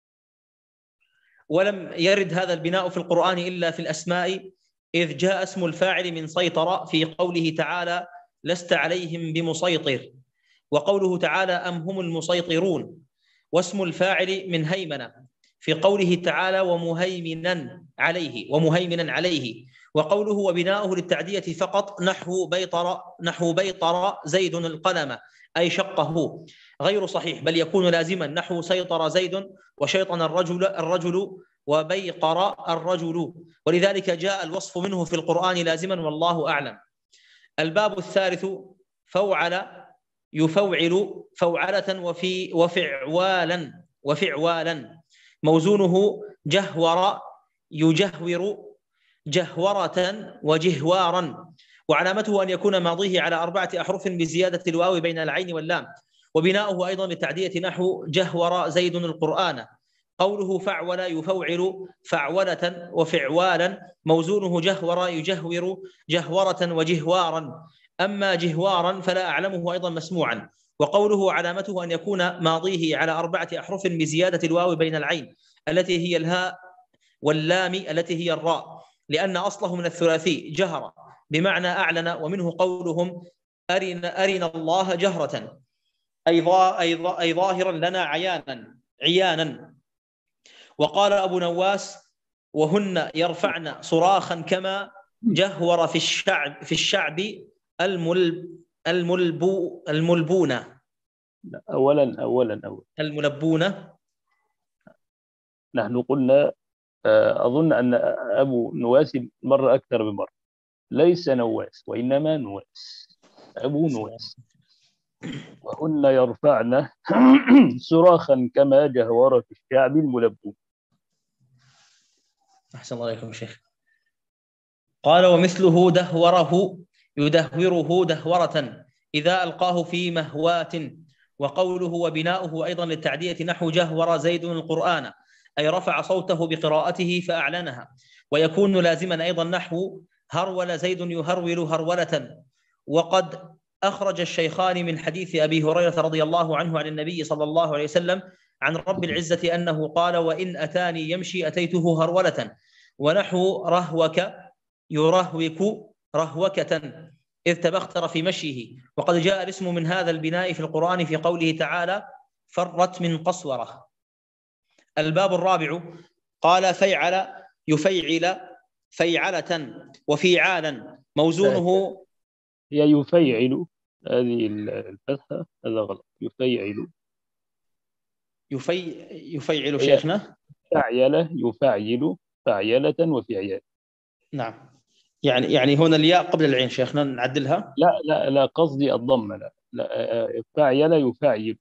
ولم يرد هذا البناء في القرآن إلا في الأسماء، إذ جاء اسم الفاعل من سيطر في قوله تعالى: لست عليهم بمسيطر. وقوله تعالى: أم هم المسيطرون. واسم الفاعل من هيمنة في قوله تعالى: ومهيمنا عليه ومهيمنا عليه. وقوله وبناؤه للتعدية فقط نحو بيطر نحو بيطر زيد القلم أي شقه، غير صحيح، بل يكون لازما نحو سيطر زيد وشيطن الرجل الرجل وبيقر الرجل، ولذلك جاء الوصف منه في القرآن لازما، والله أعلم. الباب الثالث فوعل يفوعل فوعلة وفي وفعوالا وفعوالا موزونه جهور يجهور جهورة وجهوارا، وعلامته أن يكون ماضيه على أربعة أحرف بزيادة الواو بين العين واللام، وبناؤه أيضا للتعدية نحو جهور زيد القرآن. قوله فعول يفوعل فعولة وفعوالا موزونه جهور يجهور جهورة وجهوارا، أما جهوارا فلا أعلمه أيضا مسموعا. وقوله علامته أن يكون ماضيه على أربعة أحرف بزيادة الواو بين العين التي هي الهاء واللام التي هي الراء، لأن أصله من الثلاثي جهر بمعنى أعلن، ومنه قولهم أرنا, أرنا الله جهرة أي ظاهرا لنا عيانا عيانا. وقال أبو نواس وهن يرفعن صراخا كما جهور في الشعب في الشعب الملب الملبو الملبونة أولا أولا أولا الملبونة. نحن قلنا أظن أن أبو نواس مر أكثر من مرة، ليس نواس وإنما نواس، أبو نواس. وهن يرفعن صراخا كما جهور في الشعب الملبون. أحسن الله عليكم شيخ. قال ومثله دهوره يدهوره دهورة إذا ألقاه في مهوات. وقوله وبناؤه أيضا للتعدية نحو جهور زيد القرآن أي رفع صوته بقراءته فأعلنها، ويكون لازما أيضا نحو هرول زيد يهرول هرولة. وقد أخرج الشيخان من حديث أبي هريرة رضي الله عنه عن النبي صلى الله عليه وسلم عن رب العزة أنه قال وإن أتاني يمشي أتيته هرولة، ونحو رهوك يرهوك رهوكة إذ تبختر في مشيه. وقد جاء الاسم من هذا البناء في القرآن في قوله تعالى فرت من قسورة. الباب الرابع قال فيعل يفيعل فيعلة وفيعالا موزونه هي يفيعل، هذه الفتحة هذا غلط، يفيعل يفي يفيعل شيخنا فعيلة يفعل فعيلة وفعيال. نعم، يعني يعني هنا الياء قبل العين شيخنا نعدلها. لا لا لا قصدي الضمة، لا لا فعيل يفعل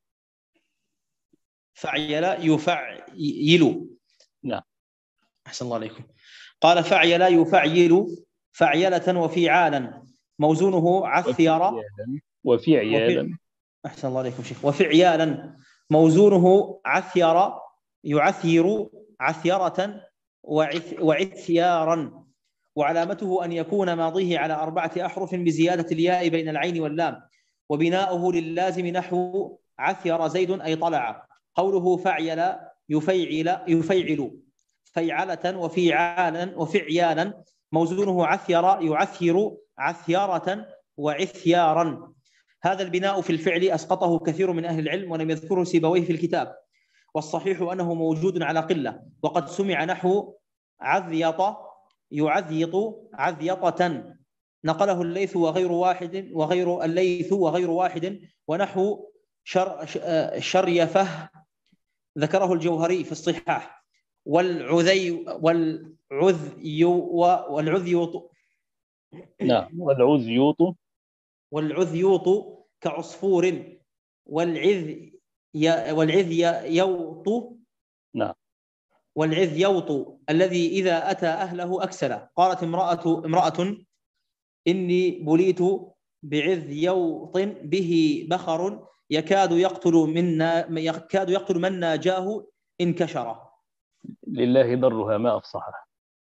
فعيل يفعل. نعم أحسن الله عليكم. قال فعيل يفعل فعيلة وفعالا موزونه عثيرا وفعيالا. أحسن الله عليكم شيخ. وفعيالا موزونه عثير يعثير عثيرة وعثيارا، وعلامته أن يكون ماضيه على أربعة أحرف بزيادة الياء بين العين واللام، وبناؤه للازم نحو عثير زيد أي طلع. قوله فعيل يفيعل يفيعل فيعلة وفيعالا وفعيالا موزونه عثير يعثير عثيارة وعثيارا. هذا البناء في الفعل أسقطه كثير من أهل العلم ولم يذكره سيبويه في الكتاب، والصحيح أنه موجود على قلة. وقد سمع نحو عذيط يعذيط عذيطة نقله الليث وغير واحد وغير الليث وغير واحد، ونحو شر شريفه ذكره الجوهري في الصحاح. والعذي والعذي والعذيوط نعم والعذيوط والعذيوط كعصفور والعذ والعذ يوط نعم والعذ يوط الذي إذا أتى أهله أكسل. قالت امرأة امرأة إني بليت بعذ يوط به بخر يكاد يقتل منا يكاد يقتل من ناجاه انكشر. لله ضرها ما أفصحها.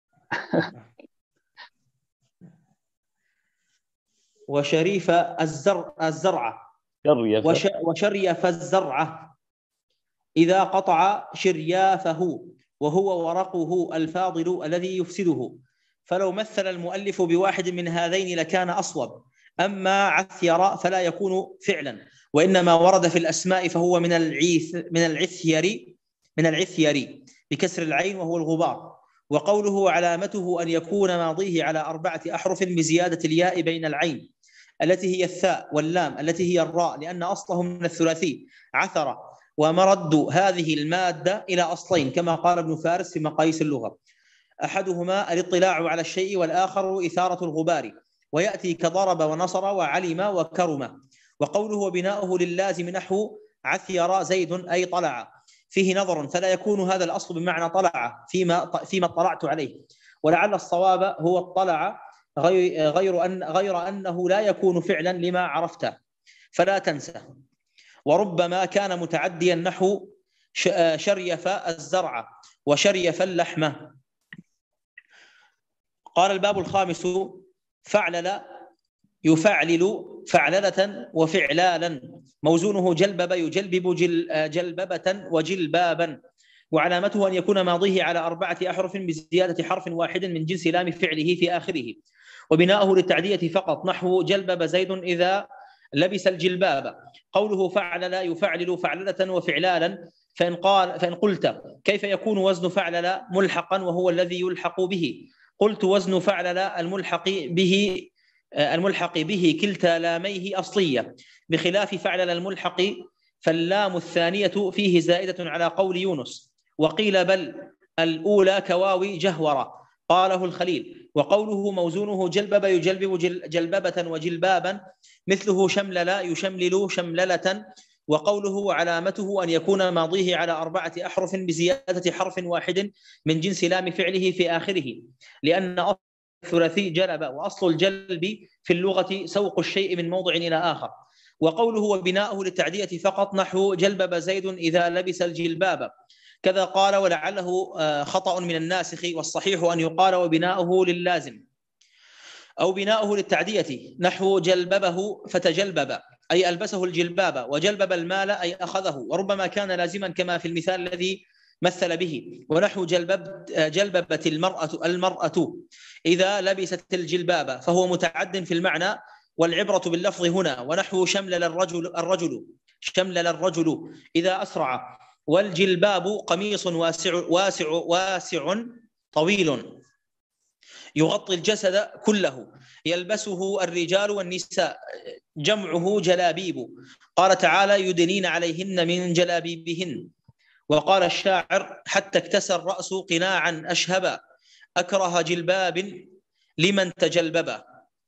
وشريف الزرع الزرع وش وشريف الزرع إذا قطع شريافه وهو ورقه الفاضل الذي يفسده. فلو مثل المؤلف بواحد من هذين لكان أصوب، أما عثير فلا يكون فعلا، وإنما ورد في الأسماء فهو من العيث من العثير من العثير بكسر العين وهو الغبار. وقوله علامته أن يكون ماضيه على أربعة أحرف بزيادة الياء بين العين التي هي الثاء واللام التي هي الراء، لأن أصله من الثلاثي عثر، ومرد هذه المادة إلى أصلين كما قال ابن فارس في مقاييس اللغة، أحدهما الاطلاع على الشيء والآخر إثارة الغبار، ويأتي كضرب ونصر وعلم وكرم. وقوله وبناؤه للازم نحو عثر زيد أي طلع فيه نظر، فلا يكون هذا الأصل بمعنى طلع فيما فيما اطلعت عليه، ولعل الصواب هو اطلع، غير غير أن غير أنه لا يكون فعلا لما عرفته فلا تنسى. وربما كان متعديا نحو شريف الزرع وشريف اللحمة. قال الباب الخامس: فعلل يفعلل فعللة وفعلالا، موزونه جلبب يجلبب جل جلببة وجلبابا، وعلامته أن يكون ماضيه على أربعة أحرف بزيادة حرف واحد من جنس لام فعله في آخره، وبناؤه للتعدية فقط نحو جلبب زيد إذا لبس الجلباب. قوله فعلل يفعلل فعللة وفعلالا، فإن قال فإن قلت كيف يكون وزن فعلل ملحقا وهو الذي يلحق به؟ قلت وزن فعلل الملحق به الملحق به كلتا لاميه أصلية، بخلاف فعلل الملحق فاللام الثانية فيه زائدة على قول يونس، وقيل بل الأولى كواو جهورة. قاله الخليل. وقوله موزونه جلبب يجلبب جلببة وجلبابا، مثله شملل يشملل شمللة. وقوله علامته أن يكون ماضيه على أربعة أحرف بزيادة حرف واحد من جنس لام فعله في آخره، لأن أصل الثلاثي جلب، وأصل الجلب في اللغة سوق الشيء من موضع إلى آخر. وقوله وبناؤه للتعدية فقط نحو جلبب زيد إذا لبس الجلباب، كذا قال، ولعله خطأ من الناسخ، والصحيح أن يقال وبناؤه للازم، أو بناؤه للتعدية نحو جلببه فتجلبب أي ألبسه الجلباب، وجلبب المال أي أخذه، وربما كان لازما كما في المثال الذي مثل به، ونحو جلبب جلببت المرأة المرأة إذا لبست الجلباب، فهو متعد في المعنى والعبرة باللفظ هنا. ونحو شملل الرجل الرجل شملل الرجل إذا أسرع، والجلباب قميص واسع واسع واسع طويل يغطي الجسد كله، يلبسه الرجال والنساء، جمعه جلابيب. قال تعالى يدنين عليهن من جلابيبهن. وقال الشاعر حتى اكتسى الرأس قناعا أشهبا، أكره جلباب لمن تجلببا.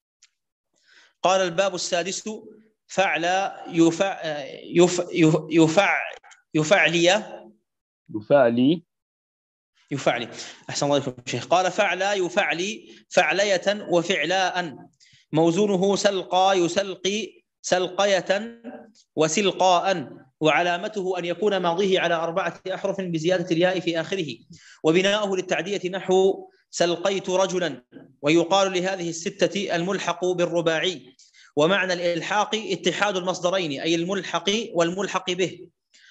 قال الباب السادس: فعل يفع يف يفع يفعلي يفعلي يفعلي أحسن الله عليكم شيخ. قال فعل يفعلي فعلية وفعلاء، موزونه سلقى يسلقي سلقية وسلقاء، وعلامته أن يكون ماضيه على أربعة أحرف بزيادة الياء في آخره، وبناؤه للتعدية نحو سلقيت رجلا. ويقال لهذه الستة الملحق بالرباعي. ومعنى الإلحاق اتحاد المصدرين، أي الملحق والملحق به.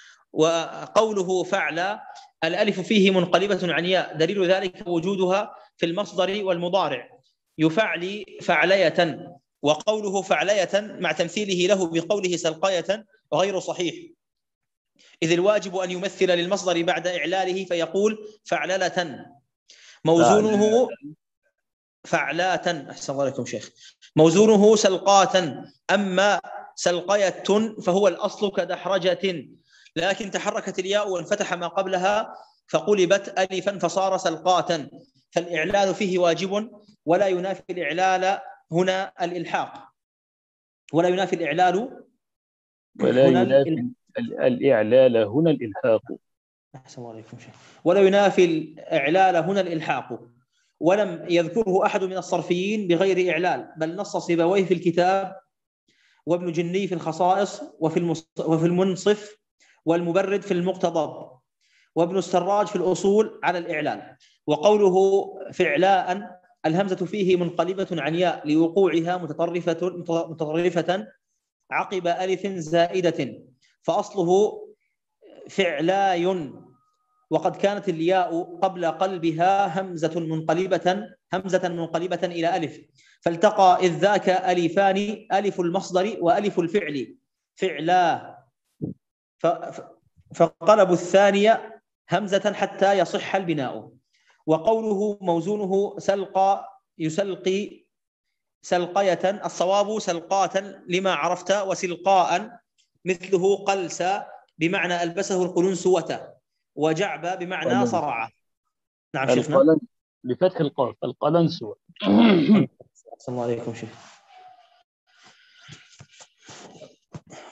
وقوله فعل الألف فيه منقلبة عن ياء، دليل ذلك وجودها في المصدر والمضارع، يفعلي فعلية. وقوله فعلية مع تمثيله له بقوله سلقية غير صحيح، إذ الواجب أن يمثل للمصدر بعد إعلاله فيقول فعللة. موزونه فعلات أحسن الله عليكم شيخ. موزونه سلقاة، أما سلقية فهو الأصل كدحرجة، لكن تحركت الياء وانفتح ما قبلها فقلبت ألفا فصار سلقاة، فالإعلال فيه واجب، ولا ينافي الإعلال هنا الإلحاق، ولا ينافي الإعلال ولا ينافي الإعلال هنا الإلحاق. أحسن الله عليكم شيخ. ولا ينافي الإعلال هنا الإلحاق، ولم يذكره أحد من الصرفيين بغير إعلال، بل نص سيبويه في الكتاب، وابن جني في الخصائص وفي وفي المنصف، والمبرد في المقتضب، وابن السراج في الأصول على الإعلال. وقوله فعلاء الهمزة فيه منقلبة عن ياء لوقوعها متطرفة متطرفة عقب ألف زائدة، فأصله فعلاي، وقد كانت الياء قبل قلبها همزة منقلبة همزة منقلبة إلى ألف، فالتقى إذ ذاك ألفان، ألف المصدر وألف الفعل فعلا، فقلبوا الثانية همزة حتى يصح البناء. وقوله موزونه سلقى يسلقي سلقية، الصواب سلقاة لما عرفت، وسلقاء مثله قلسا بمعنى ألبسه القلنسوة، وجعب بمعنى صرعه. نعم شيخنا. بفتح القاف القلنسوة. السلام عليكم شيخ.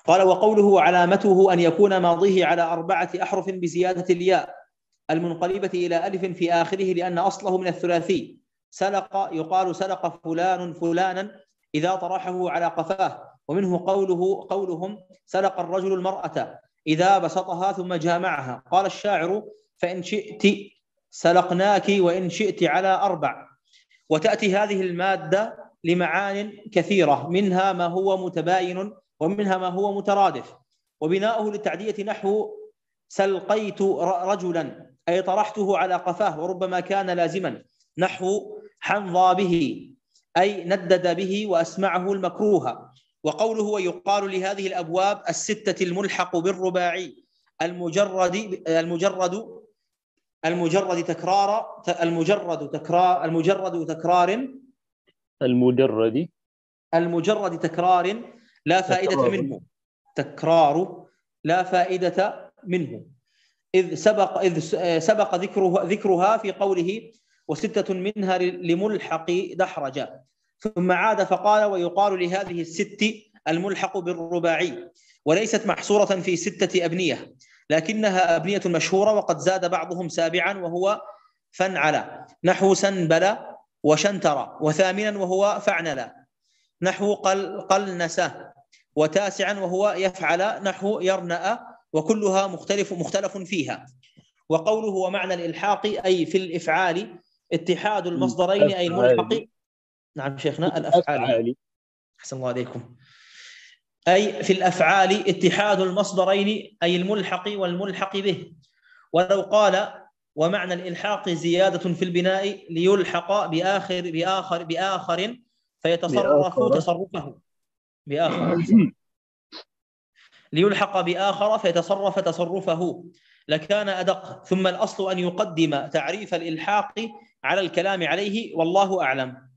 قال: وقوله علامته أن يكون ماضيه على أربعة أحرف بزيادة الياء المنقلبة إلى ألف في آخره لأن أصله من الثلاثي. سلق يقال سلق فلان فلانا إذا طرحه على قفاه، ومنه قوله قولهم سلق الرجل المرأة إذا بسطها ثم جامعها. قال الشاعر: فإن شئت سلقناك وإن شئت على أربع. وتأتي هذه المادة لمعان كثيرة، منها ما هو متباين ومنها ما هو مترادف. وبناؤه للتعدية نحو سلقيت رجلا أي طرحته على قفاه، وربما كان لازما نحو حنظى به أي ندد به وأسمعه المكروه. وقوله ويقال لهذه الأبواب الستة الملحق بالرباعي المجرد المجرد المجرد تكرار المجرد تكرار المجرد تكرار المجرد المجرد تكرار لا فائدة تكرار. منه تكرار لا فائدة منه إذ سبق إذ سبق ذكره ذكرها في قوله وستة منها لملحق دحرجا. ثم عاد فقال ويقال لهذه الست الملحق بالرباعي، وليست محصورة في ستة أبنية لكنها أبنية مشهورة، وقد زاد بعضهم سابعا وهو فنعل نحو سنبل وشنتر، وثامنا وهو فعنل نحو قل قلنسة، وتاسعا وهو يفعل نحو يرنأ، وكلها مختلف مختلف فيها. وقوله ومعنى الإلحاق أي في الإفعال اتحاد المصدرين أي الملحق. نعم شيخنا الأفعال. أحسن الله عليكم. أي في الأفعال اتحاد المصدرين أي الملحق والملحق به. ولو قال ومعنى الإلحاق زيادة في البناء ليلحق بآخر بآخر بآخر فيتصرف بآخر. تصرفه بآخر ليلحق بآخر فيتصرف تصرفه لكان أدق. ثم الأصل أن يقدم تعريف الإلحاق على الكلام عليه، والله أعلم.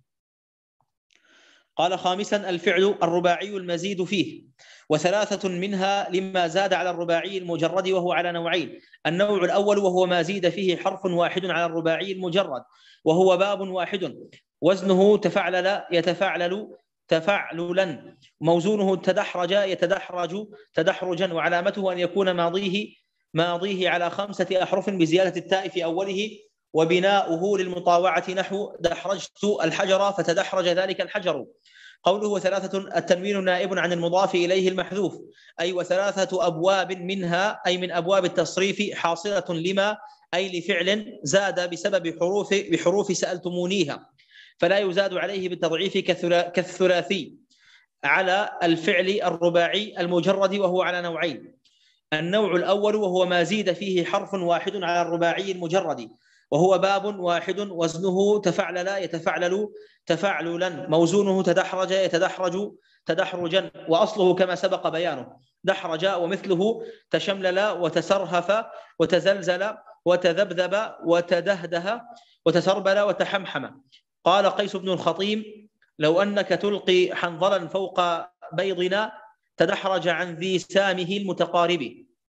قال خامسا الفعل الرباعي المزيد فيه، وثلاثة منها لما زاد على الرباعي المجرد وهو على نوعين. النوع الأول وهو ما زيد فيه حرف واحد على الرباعي المجرد وهو باب واحد، وزنه تفعلل يتفعلل تفعللا، موزونه تدحرج يتدحرج تدحرجا، وعلامته أن يكون ماضيه ماضيه على خمسة أحرف بزيادة التاء في أوله، وبناؤه للمطاوعة نحو دحرجت الحجر فتدحرج ذلك الحجر. قوله وثلاثة التنوين نائب عن المضاف إليه المحذوف، أي وثلاثة أبواب منها أي من أبواب التصريف حاصلة لما أي لفعل زاد بسبب حروف بحروف سألتمونيها، فلا يزاد عليه بالتضعيف كالثلاثي على الفعل الرباعي المجرد وهو على نوعين. النوع الأول وهو ما زيد فيه حرف واحد على الرباعي المجرد وهو باب واحد، وزنه تفعلل يتفعلل تفعللا، موزونه تدحرج يتدحرج تدحرجا، وأصله كما سبق بيانه دحرج، ومثله تشملل وتسرهف وتزلزل وتذبذب وتدهده وتسربل وتحمحم. قال قيس بن الخطيم لو أنك تلقي حنظلا فوق بيضنا تدحرج عن ذي سامه المتقارب.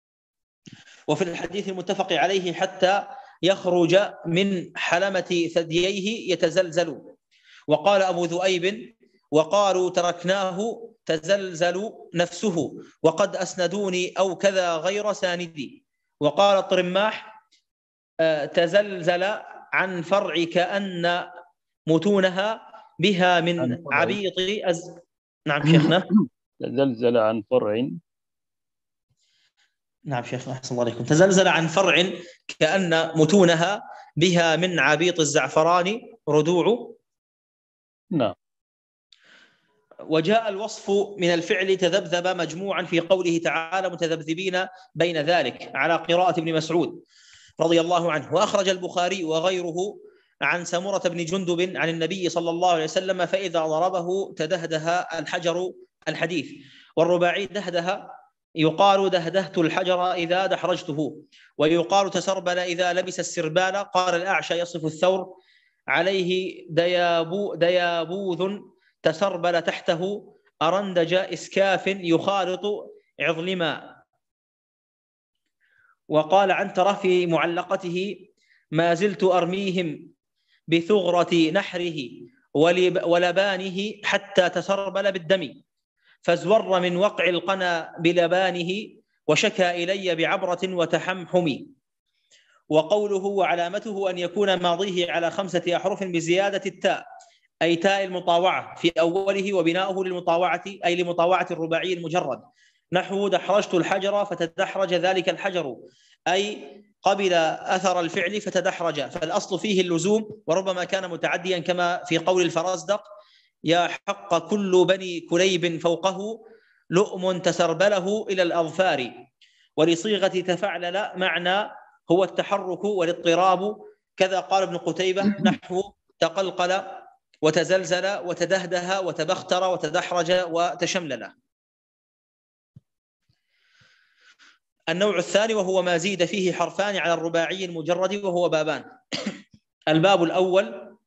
وفي الحديث المتفق عليه حتى يخرج من حلمة ثدييه يتزلزل. وقال أبو ذؤيب وقالوا تركناه تزلزل نفسه وقد أسندوني أو كذا غير ساندي. وقال الطرماح تزلزل عن فرع كأن متونها بها من عبيط أز... نعم شيخنا تزلزل عن فرع. نعم شيخنا أحسن الله عليكم. تزلزل عن فرع كأن متونها بها من عبيط الزعفران ردوع. نعم. وجاء الوصف من الفعل تذبذب مجموعا في قوله تعالى متذبذبين بين ذلك على قراءة ابن مسعود رضي الله عنه. وأخرج البخاري وغيره عن سمرة بن جندب عن النبي صلى الله عليه وسلم فإذا ضربه تدهده الحجر الحديث. والرباعي دهده يقال دهدهت الحجر إذا دحرجته، ويقال تسربل إذا لبس السربال. قال الأعشى يصف الثور عليه ديابو ديابوذ تسربل تحته أرندج إسكاف يخالط عظلما. وقال عنترة في معلقته ما زلت أرميهم بثغرة نحره ولبانه حتى تسربل بالدم. فازور من وقع القنا بلبانه وشكى إلي بعبرة وتحمحم. وقوله وعلامته أن يكون ماضيه على خمسة أحرف بزيادة التاء أي تاء المطاوعة في أوله، وبناؤه للمطاوعة أي لمطاوعة الرباعي المجرد، نحو دحرجت الحجر فتدحرج ذلك الحجر، أي قبل أثر الفعل فتدحرج، فالأصل فيه اللزوم، وربما كان متعديا كما في قول الفرزدق يا حق كل بني كليب فوقه لؤم تسربله إلى الأظفار. ولصيغة تفعلل معنى هو التحرك والاضطراب، كذا قال ابن قتيبة نحو تقلقل وتزلزل وتدهده وتبختر وتدحرج وتشملل. النوع الثاني وهو ما زيد فيه حرفان على الرباعي المجرد وهو بابان. الباب الأول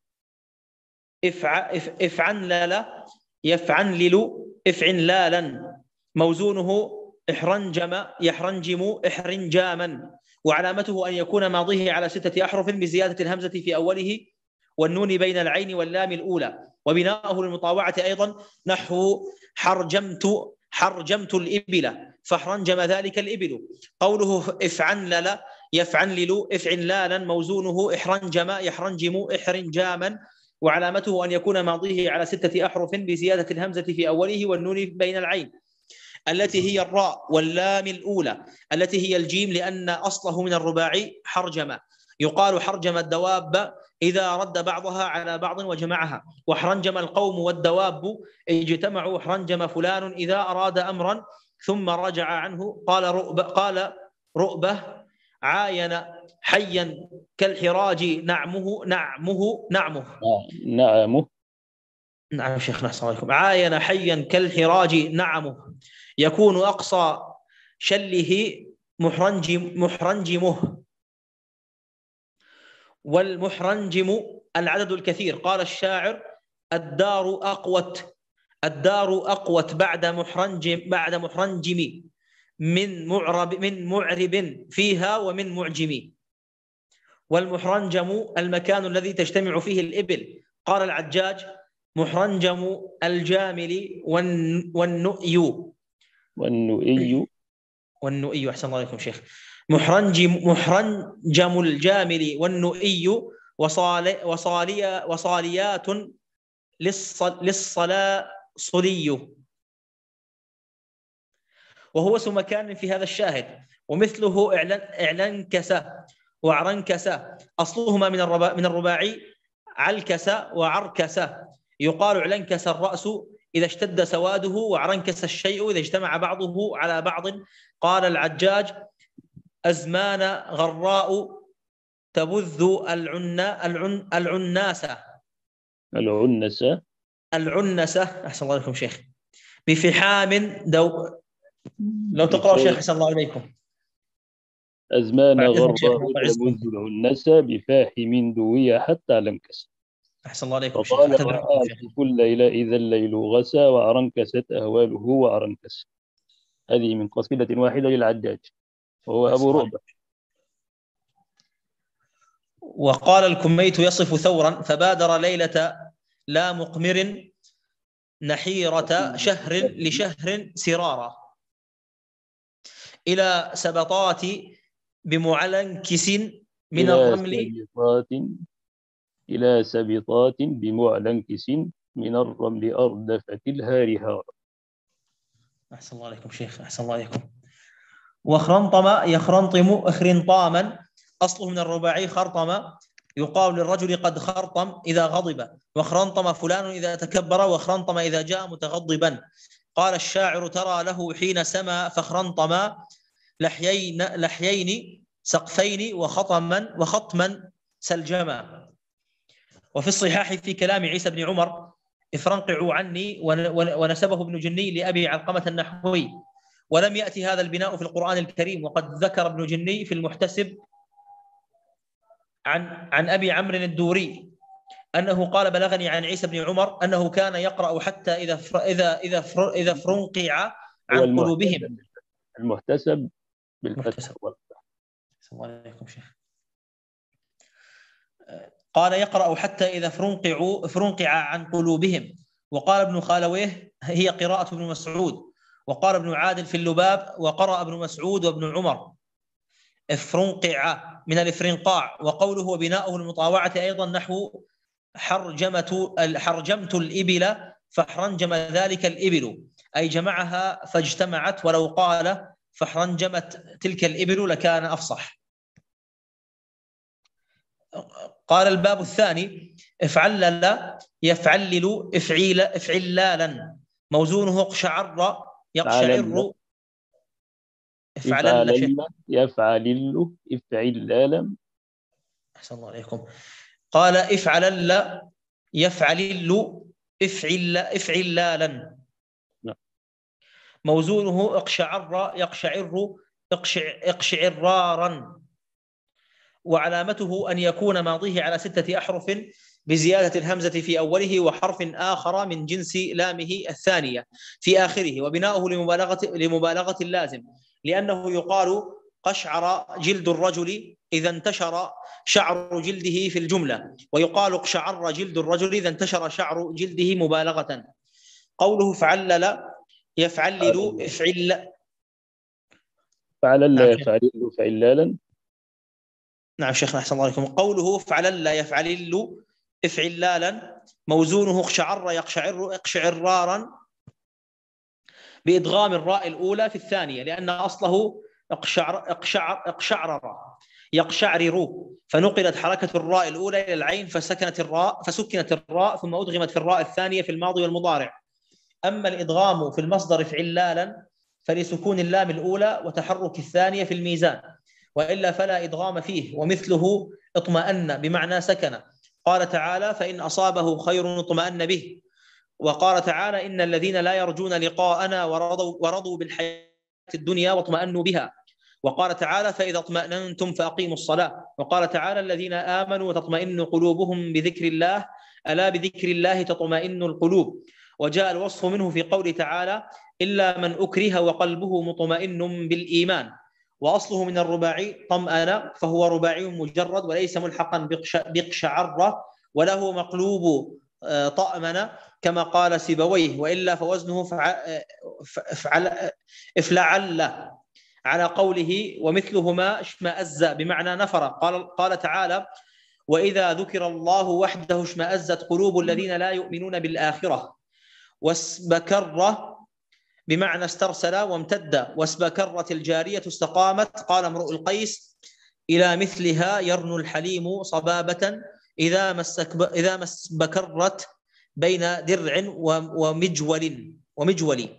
افعنلل يفعنلل افعنلالا، موزونه احرنجم يحرنجم احرنجاما، وعلامته أن يكون ماضيه على ستة أحرف بزيادة الهمزة في أوله والنون بين العين واللام الأولى، وبناؤه للمطاوعة أيضا نحو حرجمت حرجمت الإبل فاحرنجم ذلك الإبل. قوله افعنلل يفعنلل افعنلالا، موزونه احرنجم يحرنجم احرنجاما، وعلامته أن يكون ماضيه على ستة أحرف بزيادة الهمزة في أوله والنون بين العين التي هي الراء واللام الأولى التي هي الجيم، لأن أصله من الرباعي حرجم. يقال حرجم الدواب إذا رد بعضها على بعض وجمعها، وحرنجم القوم والدواب اجتمعوا، حرنجم فلان إذا أراد أمرا ثم رجع عنه. قال رؤبة, قال رؤبة عاين حيا كالحراج نعمه نعمه نعمه نعمه نعم شيخنا السلام عليكم. عاين حيا كالحراج نعمه، يكون أقصى شله محرنجم محرنجمه، والمحرنجم العدد الكثير. قال الشاعر الدار أقوت الدار أقوت بعد محرنجم بعد محرنجم من معرب من معرب فيها ومن معجم. والمحرنجم المكان الذي تجتمع فيه الإبل. قال العجاج محرنجم الجامل والنؤي والنؤي والنؤي أحسن الله عليكم شيخ. محرنجم محرنجم الجامل والنؤي وصالي وصاليا وصاليات للصلاة صلي، وهو اسم مكان في هذا الشاهد. ومثله إعلان إعلانكسة وعرنكسة، أصلهما من الرباع من الرباعي علكسة وعركسة. يقال اعلنكس الرأس إذا اشتد سواده، وعرنكس الشيء إذا اجتمع بعضه على بعض. قال العجاج أزمان غراء تبذ العنا العن العناسة العنسة العنسة أحسن الله عليكم شيخ بفحام دو. لو تقرأ شيخ أحسن الله عليكم. أزمان غراء تبذ العنسة بفاحم دوية حتى لنكس. أحسن الله عليكم شيخ. فقال وآت كل ليلة إذا الليل غسى وعرنكست أهواله وعرنكس. هذه من قصيدة واحدة للعجاج وهو أبو رؤبة. وقال الكميت يصف ثورا فبادر ليلة لا مقمر نحيرة شهر لشهر سرارا إلى سبطات بمعلنكس من الرمل إلى سبطات بمعلنكس من الرمل أردفت الهارهار. أحسن الله عليكم شيخ أحسن الله عليكم. وخرنطم يخرنطم اخرنطاما، أصله من الرباعي خرطم، يقال للرجل قد خرطم إذا غضب، وخرنطم فلان إذا تكبر، وخرنطم إذا جاء متغضبا. قال الشاعر ترى له حين سما فخرنطما لحيين لحيين سقفين وخطما وخطما سلجما. وفي الصحاح في كلام عيسى بن عمر افرنقعوا عني، ونسبه ابن جني لأبي علقمة النحوي. ولم يأتي هذا البناء في القرآن الكريم، وقد ذكر ابن جني في المحتسب عن عن أبي عمرو الدوري أنه قال بلغني عن عيسى بن عمر أنه كان يقرأ حتى إذا فر إذا إذا فر إذا فرنقع عن قلوبهم. المحتسب بالفتح. السلام عليكم شيخ. قال يقرأ حتى إذا فرنقعوا فرنقع عن قلوبهم، وقال ابن خالويه هي قراءة ابن مسعود. وقال ابن عادل في اللباب وقرأ ابن مسعود وابن عمر افرنقع من الافرنقاع. وقوله وبناؤه المطاوعة أيضا نحو حرجمة حرجمت الإبل فحرنجم ذلك الإبل، أي جمعها فاجتمعت، ولو قال فحرنجمت تلك الإبل لكان أفصح. قال الباب الثاني افعلل يفعلل افعيل افعلالا موزونه اقشعر يقشعر. افعلل يفعلل افعلالا. أحسن الله عليكم. قال افعلل يفعلل افعل افعلالا موزونه اقشعر يقشعر اقشعرارا. وعلامته أن يكون ماضيه على ستة أحرف بزيادة الهمزة في أوله وحرف آخر من جنس لامه الثانية في آخره. وبناؤه لمبالغة لمبالغة اللازم، لأنه يقال قشعر جلد الرجل إذا انتشر شعر جلده في الجملة، ويقال اقشعر جلد الرجل إذا انتشر شعر جلده مبالغة. قوله فعلل يفعلل افعل فعلل يفعلل فعلالا. نعم شيخنا أحسن الله عليكم. قوله فعلل يفعلل افعلالا موزونه اقشعر يقشعر اقشعرارا بإدغام الراء الأولى في الثانية، لأن أصله اقشعر اقشعر اقشعرر يقشعرر، فنقلت حركة الراء الأولى إلى العين فسكنت الراء فسكنت الراء ثم أدغمت في الراء الثانية في الماضي والمضارع. أما الإدغام في المصدر افعلالا فلسكون اللام الأولى وتحرك الثانية في الميزان، وإلا فلا إدغام فيه. ومثله اطمأن بمعنى سكن. قال تعالى فإن أصابه خير اطمأن به. وقال تعالى إن الذين لا يرجون لقاءنا ورضوا, ورضوا بالحياة الدنيا واطمأنوا بها. وقال تعالى فإذا اطمأننتم فأقيموا الصلاة. وقال تعالى الذين آمنوا وتطمئن قلوبهم بذكر الله ألا بذكر الله تطمئن القلوب. وجاء الوصف منه في قول تعالى إلا من أكره وقلبه مطمئن بالإيمان. وأصله من الرباعي طمأن، فهو رباعي مجرد وليس ملحقا بقشعر، وله مقلوب طأمن كما قال سيبويه، وإلا فوزنه فعل افلعل على قوله ومثلهما اشمأز بمعنى نفر. قال, قال تعالى وإذا ذكر الله وحده اشمأزت قلوب الذين لا يؤمنون بالآخرة. واسبكر بمعنى استرسل وامتد. واسبكرت الجارية استقامت. قال امرؤ القيس إلى مثلها يرنو الحليم صبابة إذا ما إذا ما اسبكرت بين درع ومجول ومجول.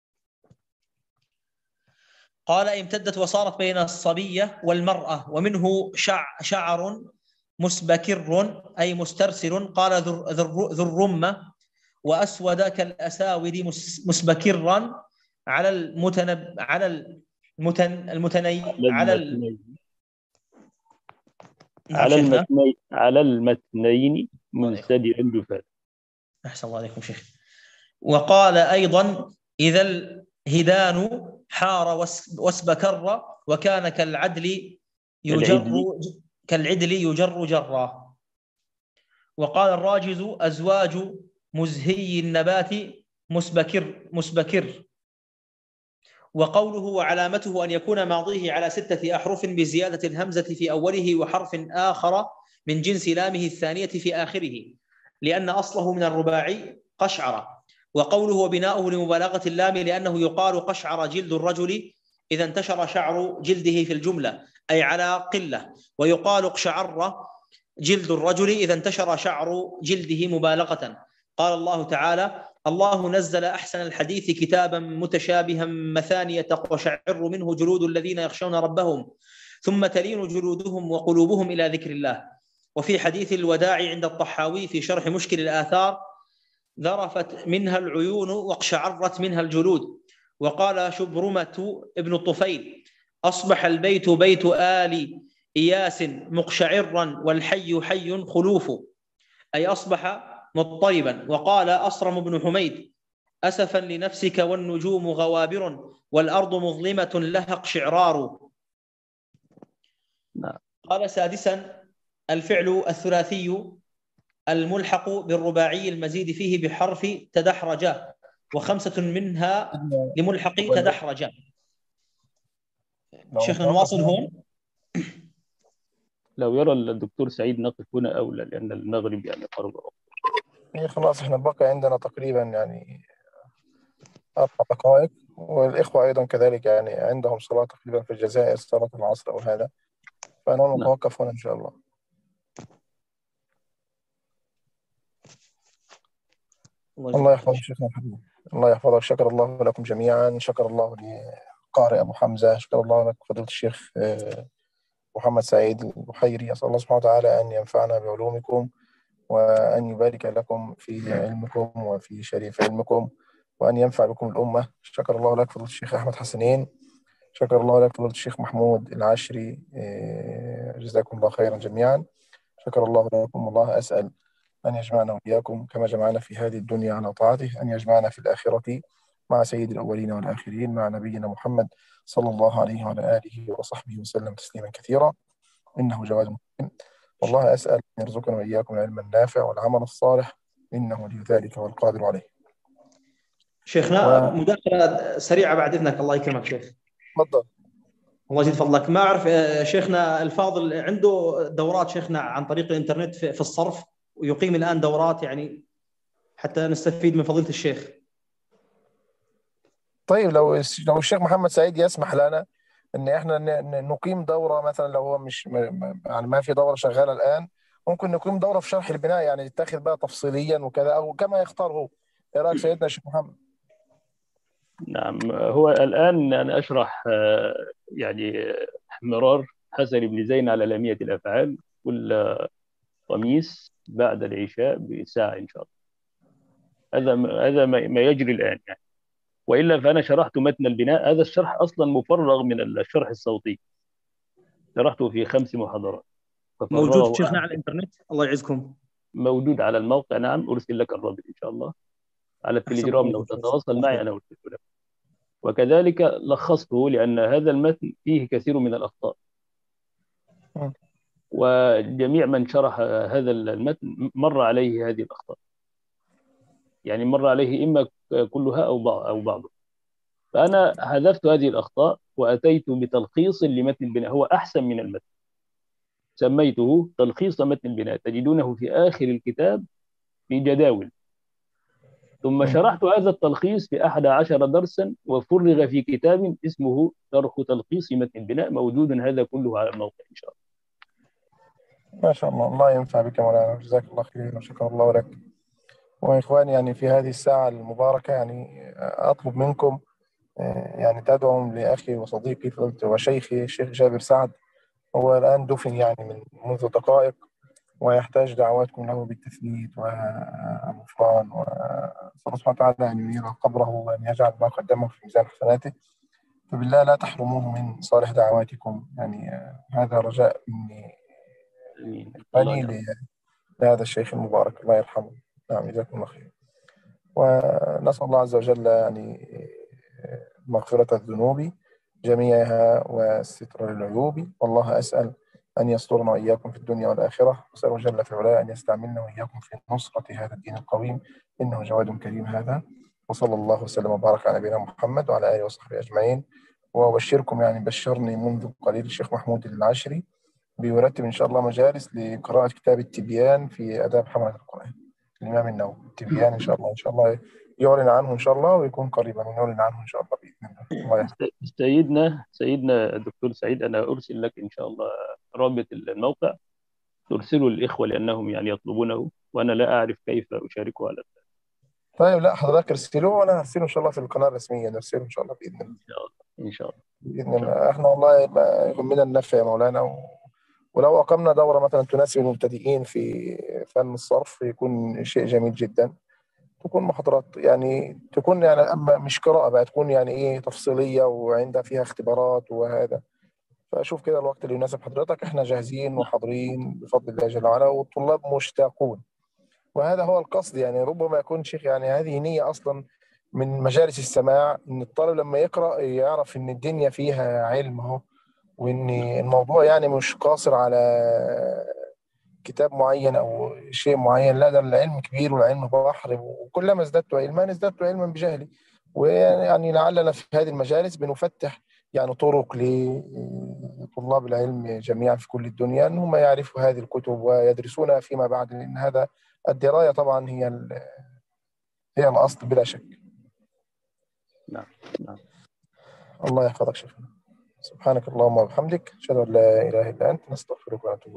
قال امتدت وصارت بين الصبية والمرأة. ومنه شع شعر مسبكر أي مسترسل. قال ذو الرمة وأسود كالأساود مسبكرا على المتنب على المتن المتني على ال... على المتنين على المتنين منسدر الجفاف. أحسن الله عليكم شيخ. وقال أيضا إذا الهدان حار واسبكر وكان كالعدل يجر كالعدل يجر جرا. وقال الراجز أزواج مزهي النبات مسبكر مسبكر. وقوله وعلامته أن يكون ماضيه على ستة أحرف بزيادة الهمزة في أوله وحرف آخر من جنس لامه الثانية في آخره، لأن أصله من الرباعي قشعر. وقوله وبناؤه لمبالغة اللام لأنه يقال قشعر جلد الرجل إذا انتشر شعر جلده في الجملة أي على قلة، ويقال اقشعر جلد الرجل إذا انتشر شعر جلده مبالغة. قال الله تعالى الله نزل أحسن الحديث كتابا متشابها مثانية تقشعر منه جلود الذين يخشون ربهم ثم تلين جلودهم وقلوبهم إلى ذكر الله. وفي حديث الوداع عند الطحاوي في شرح مشكل الآثار ذرفت منها العيون واقشعرت منها الجلود. وقال شبرمة ابن الطفيل أصبح البيت بيت آل إياس مقشعرا والحي حي خلوف، أي أصبح مضطربا. وقال أصرم بن حميد أسفا لنفسك والنجوم غوابر والأرض مظلمة لها اقشعرار. قال سادسا الفعل الثلاثي الملحق بالرباعي المزيد فيه بحرف تدحرج، وخمسة منها لملحق تدحرج. شيخنا نواصل هون. لو يرى الدكتور سعيد نقف هنا أولى، لأن المغرب يعني قرب. إيه خلاص إحنا بقى عندنا تقريبا يعني أربع دقائق، والإخوة أيضا كذلك يعني عندهم صلاة تقريبا في الجزائر، صلاة العصر أو هذا، فأنا نتوقف هنا إن شاء الله. الله يحفظك شيخنا الحبيب، الله يحفظك. شكر الله لكم جميعا، شكر الله لقارئ أبو حمزة، شكر الله لك فضيلة الشيخ محمد سعيد البحيري. أسأل الله سبحانه وتعالى أن ينفعنا بعلومكم، وأن يبارك لكم في علمكم وفي شريف علمكم، وأن ينفع بكم الأمة. شكر الله لك فضيلة الشيخ أحمد حسنين، شكر الله لك فضيلة الشيخ محمود العشري، جزاكم الله خيرا جميعا. شكر الله لكم، والله أسأل أن يجمعنا وإياكم كما جمعنا في هذه الدنيا على طاعته، أن يجمعنا في الآخرة مع سيد الأولين والآخرين، مع نبينا محمد صلى الله عليه وعلى آله وصحبه وسلم تسليما كثيرا، إنه جواد مكرم. والله أسأل أن يرزقنا وإياكم العلم النافع والعمل الصالح، إنه لي ذلك والقادر عليه. شيخنا و... مداخلة سريعة بعد إذنك، الله يكرمك شيخ. تفضل. الله يزيد فضلك. ما أعرف شيخنا الفاضل عنده دورات شيخنا عن طريق الإنترنت في الصرف، ويقيم الآن دورات يعني حتى نستفيد من فضيلة الشيخ. طيب لو لو الشيخ محمد سعيد يسمح لنا ان احنا نقيم دوره مثلا، لو هو مش يعني ما في دوره شغاله الان، ممكن نقيم دوره في شرح البناء، يعني تتاخد بقى تفصيليا وكذا او كما يختار هو. ايه رايك سيدنا الشيخ محمد؟ نعم، هو الان انا اشرح يعني مرار حسن بن زين على لامية الافعال كل خميس بعد العشاء بساعه ان شاء الله. هذا هذا ما يجري الان يعني. والا فانا شرحت متن البناء، هذا الشرح اصلا مفرغ من الشرح الصوتي، شرحته في خمس محاضرات. موجود شيخنا على الانترنت، الله يعزكم. موجود على الموقع، نعم، ارسل لك الرابط ان شاء الله على التليجرام، لو تتواصل معي انا ارسله لك. وكذلك لخصته لان هذا المتن فيه كثير من الاخطاء، وجميع من شرح هذا المتن مر عليه هذه الاخطاء، يعني مر عليه اما كلها او بعض او بعضه. فانا حذفت هذه الاخطاء واتيت بتلخيص لمتن البناء، هو احسن من المتن، سميته تلخيص متن البناء، تجدونه في آخر الكتاب في جداول. ثم شرحت هذا التلخيص في أحد عشر درسا، وفرغ في كتاب اسمه شرح تلخيص متن البناء، موجود هذا كله على الموقع إن شاء الله. ما شاء الله، الله ينفع بك مولانا، جزاك الله خير وشكر الله لك. وإخواني يعني في هذه الساعة المباركة يعني أطلب منكم يعني تدعوا لأخي وصديقي وشيخي الشيخ جابر سعد. هو الآن دفن يعني من منذ دقائق، ويحتاج دعواتكم له بالتثبيت والغفران، ونسأل سبحانه وتعالى أن ينير قبره وأن يجعل ما قدمه في ميزان حسناته. فبالله لا تحرموه من صالح دعواتكم، يعني هذا رجاء مني مني لهذا الشيخ المبارك، الله يرحمه. نعم، جزاكم الله خير. ونسأل الله عز وجل يعني مغفرة الذنوب جميعها والستر للعيوب، والله أسأل أن يسترنا وإياكم في الدنيا والآخرة، وأسأل جل في علاه أن يستعملنا وإياكم في نصرة هذا الدين القويم، إنه جواد كريم هذا. وصلى الله وسلم وبارك على نبينا محمد وعلى آله وصحبه أجمعين. وأبشركم يعني بشرني منذ قليل الشيخ محمود العشري بيرتب إن شاء الله مجالس لقراءة كتاب التبيان في آداب حملة القرآن الإمام النووي. التبيان إن شاء الله إن شاء الله يعلن عنه إن شاء الله، ويكون قريبا ونعلن عنه إن شاء الله بإذن الله. سيدنا سيدنا الدكتور سعيد، أنا أرسل لك إن شاء الله رابط الموقع، ترسله للإخوة لأنهم يعني يطلبونه، وأنا لا أعرف كيف أشاركه على الناس. طيب لا حضرتك ارسلوه وأنا هرسله إن شاء الله في القناة الرسمية، نرسله إن شاء الله بإذن الله. إن شاء الله إن شاء الله بإذن الله. إحنا والله يهمنا النفع يا مولانا، و... ولو أقمنا دورة مثلا تناسب المبتدئين في فن الصرف يكون شيء جميل جدا. تكون محاضرات يعني تكون يعني أما مش قراءة بقى، تكون يعني إيه تفصيلية وعندها فيها اختبارات وهذا. فأشوف كده الوقت اللي يناسب حضرتك، إحنا جاهزين وحاضرين بفضل الله جل وعلا، والطلاب مشتاقون، وهذا هو القصد. يعني ربما يكون شيخ يعني هذه نية أصلا من مجالس السماع، إن الطالب لما يقرأ يعرف إن الدنيا فيها علم أهو، وإن الموضوع يعني مش قاصر على كتاب معين أو شيء معين، لا، ده العلم كبير والعلم بحر، وكلما ازددت علما ازددت علما بجهلي. ويعني لعلنا في هذه المجالس بنفتح يعني طرق لطلاب العلم جميعا في كل الدنيا أن هم يعرفوا هذه الكتب ويدرسونها فيما بعد، لأن هذا الدراية طبعا هي هي الأصل بلا شك. نعم نعم. الله يحفظك شيخنا. سبحانك اللهم وبحمدك، أشهد أن لا إله إلا أنت، نستغفرك ونتوب